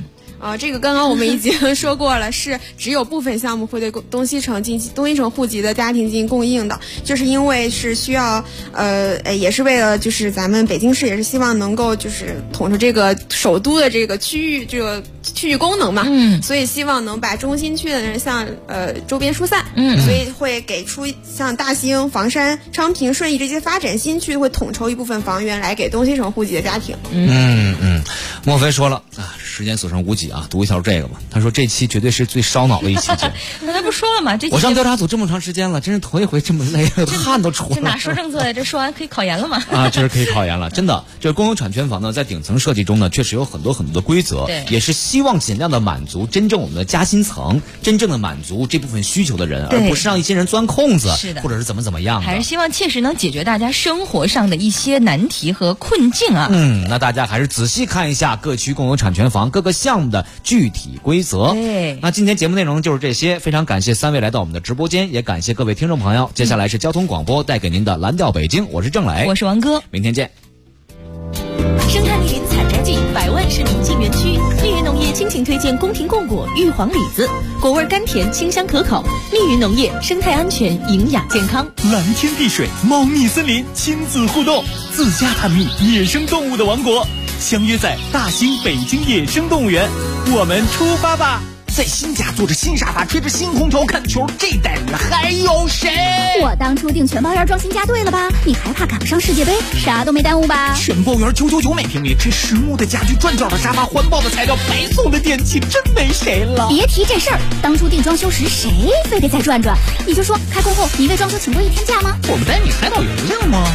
这个刚刚我们已经说过了，是只有部分项目会对东西城户籍的家庭进行供应的，就是因为是需要也是为了就是咱们北京市也是希望能够就是统筹这个首都的这个区域功能嘛，所以希望能把中心区的人向周边疏散，所以会给出像大兴、房山、昌平、顺义这些发展新区会统筹一部分房源来给东西城户籍的家庭。 莫非说了啊，时间所剩无几啊，读一条这个吧。他说这期绝对是最烧脑的一期节目。 刚才不说了吗？ 我上调查组这么长时间了，真是头一回这么累，汗都出来了。 这哪说政策呀？这说完可以考研了吗？ 啊，这是可以考研了，真的。这公有产权房呢，在顶层设计中呢，确实有很多的规则，也是希望尽量的满足真正我们的夹心层，真正的满足这部分需求的人，而不是让一些人钻空子， 是的， 或者是怎么样的。 还是希望切实能解决大家生活上的一些难题和困境啊。 那大家还是仔细看一下各区公有产权房各个项目的具体规则。 对， 那今天节目内容就是这些，非常感谢3位来到我们的直播间，也感谢各位听众朋友。接下来是交通广播带给您的蓝调北京，我是郑磊， 我是王哥， 明天见。 生态密林采摘季，100万市民进园区。密云农业倾情推荐宫廷贡果、玉皇李子，果味甘甜，清香可口。密云农业，生态安全，营养健康。 蓝天碧水，猫蜜森林，亲子互动，自家探秘野生动物的王国，相约在大兴北京野生动物园，我们出发吧！ 在新家坐着新沙发，吹着新空调看球，这代人还有谁？ 我当初订全包园装新家对了吧？你还怕赶不上世界杯？啥都没耽误吧？ 全包园999每平米，这实木的家具，转角的沙发，环保的材料，白送的电器，真没谁了。 别提这事儿，当初订装修时谁非得再转转？你就说开工后你为装修请过1天假吗？ 我们带你海岛游游吗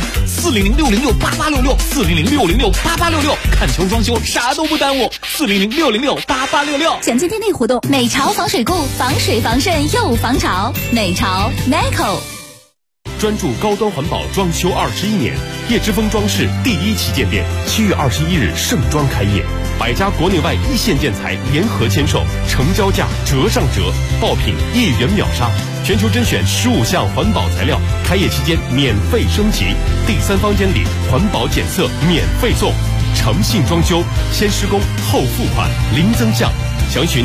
？400-606-8866，400-606-8866，看球装修啥都不耽误，400-606-8866。 详见店内活动。美潮防水固，防水防渗又防潮。美潮 Neco。 专注高端环保装修21年，叶之峰装饰第1旗舰店7月21日盛装开业，100家国内外一线建材联合签售，成交价折上折，爆品1元秒杀，全球甄选15项环保材料，开业期间免费升级，第3房间里环保检测免费送，诚信装修，先施工后付款，零增项。详询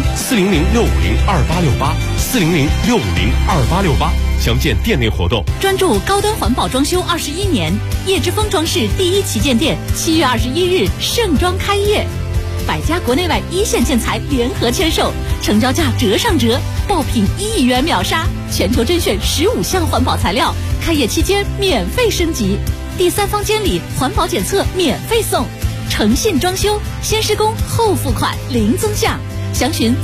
400-650-2868，400-650-2868，详见店内活动。 专注高端环保装修21年，叶之峰装饰第1旗舰店7月21日盛装开业，100家国内外一线建材联合签售，成交价折上折，爆品1元秒杀，全球甄选15项环保材料，开业期间免费升级，第3房间里环保检测免费送，诚信装修，先施工后付款，零增项。详询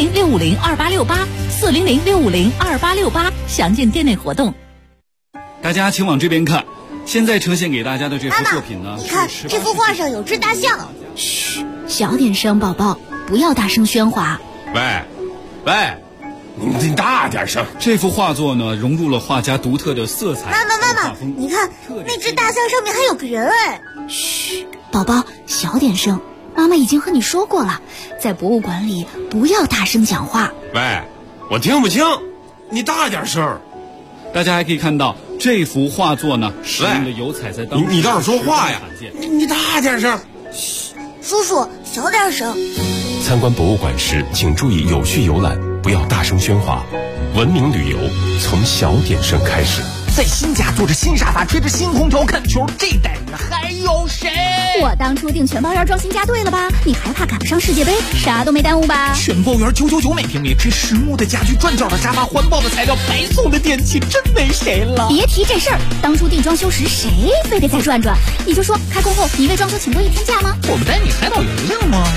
400-650-2868，400-650-2868，详见店内活动。 大家请往这边看，现在呈现给大家的这幅作品呢， 你看这幅画上有只大象。 嘘，小点声，宝宝，不要大声喧哗。 喂，你大点声。 这幅画作呢，融入了画家独特的色彩。 妈妈，你看那只大象上面还有个人哎。 嘘，宝宝，小点声。妈妈已经和你说过了，在博物馆里不要大声讲话。 喂，我听不清，你大点声。 大家还可以看到这幅画作呢，使用的油彩在当中。 你倒是说话呀！你大点声。 嘘，叔叔小点声。 参观博物馆时，请注意有序游览，不要大声喧哗。文明旅游从小点声开始。 在新家坐着新沙发，吹着新空调看球，这代人还有谁？ 我当初订全包园装新家对了吧？你还怕赶不上世界杯？啥都没耽误吧？ 全包园999每平米，这实木的家具，转角的沙发，环保的材料，白送的电器，真没谁了。 别提这事儿，当初订装修时谁非得再转转？你就说开工后你为装修请过1天假吗？ 我们带你海岛游游吗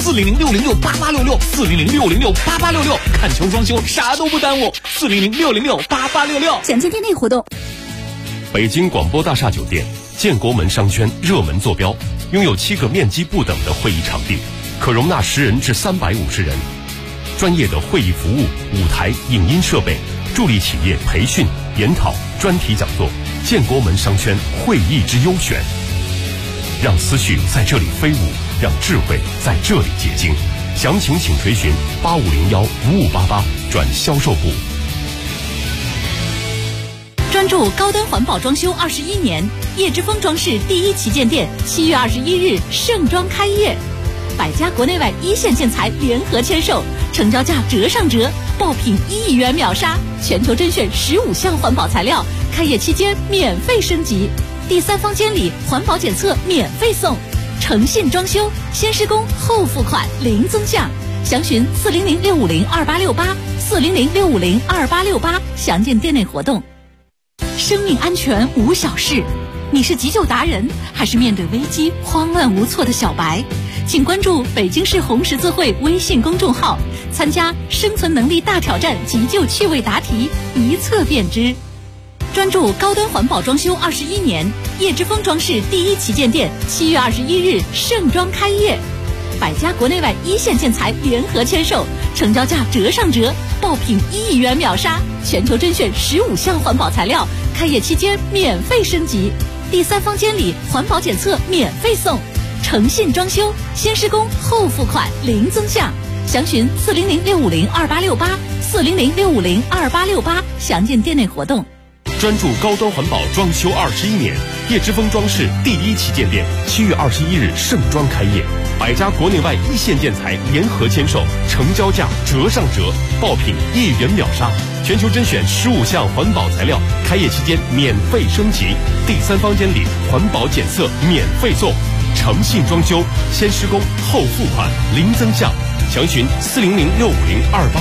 ？400-606-8866，400-650-8866，看球装修啥都不耽误，400-650-8866， 详见店内活动。 北京广播大厦酒店建国门商圈热门坐标，拥有7个面积不等的会议场地，可容纳10人至350人，专业的会议服务、舞台、影音设备，助力企业培训、研讨、专题讲座。建国门商圈会议之优选，让思绪在这里飞舞，让智慧在这里结晶。详情请垂询8501-5588转销售部。 专注高端环保装修21年，叶之峰装饰第1旗舰店7月21日盛装开业百家国内外一线建材联合签售，成交价折上折，爆品1亿元秒杀，全球甄选15项环保材料，开业期间免费升级，第3方监理环保检测免费送，诚信装修，先施工后付款零增项，详询400-650-2868，400-650-2868，详见店内活动。生命安全无小事，你是急救达人，还是面对危机慌乱无措的小白？请关注北京市红十字会微信公众号，参加生存能力大挑战急救趣味答题，一测便知。专注高端环保装修21年，叶之峰装饰第1旗舰店7月21日盛装开业，百家国内外一线建材联合签售，成交价折上折，爆品1亿元秒杀，全球甄选15项环保材料，开业期间免费升级，第3方监理环保检测免费送，诚信装修，先施工后付款零增项，详询400-650-2868，400-650-2868，详见店内活动。 专注高端环保装修21年，叶之峰装饰第1旗舰店7月21日盛装开业，百家国内外一线建材联合签售，成交价折上折，爆品1亿元秒杀，全球甄选15项环保材料，开业期间免费升级，第3方监理环保检测免费送，诚信装修，先施工后付款零增项，详询400-650-2868。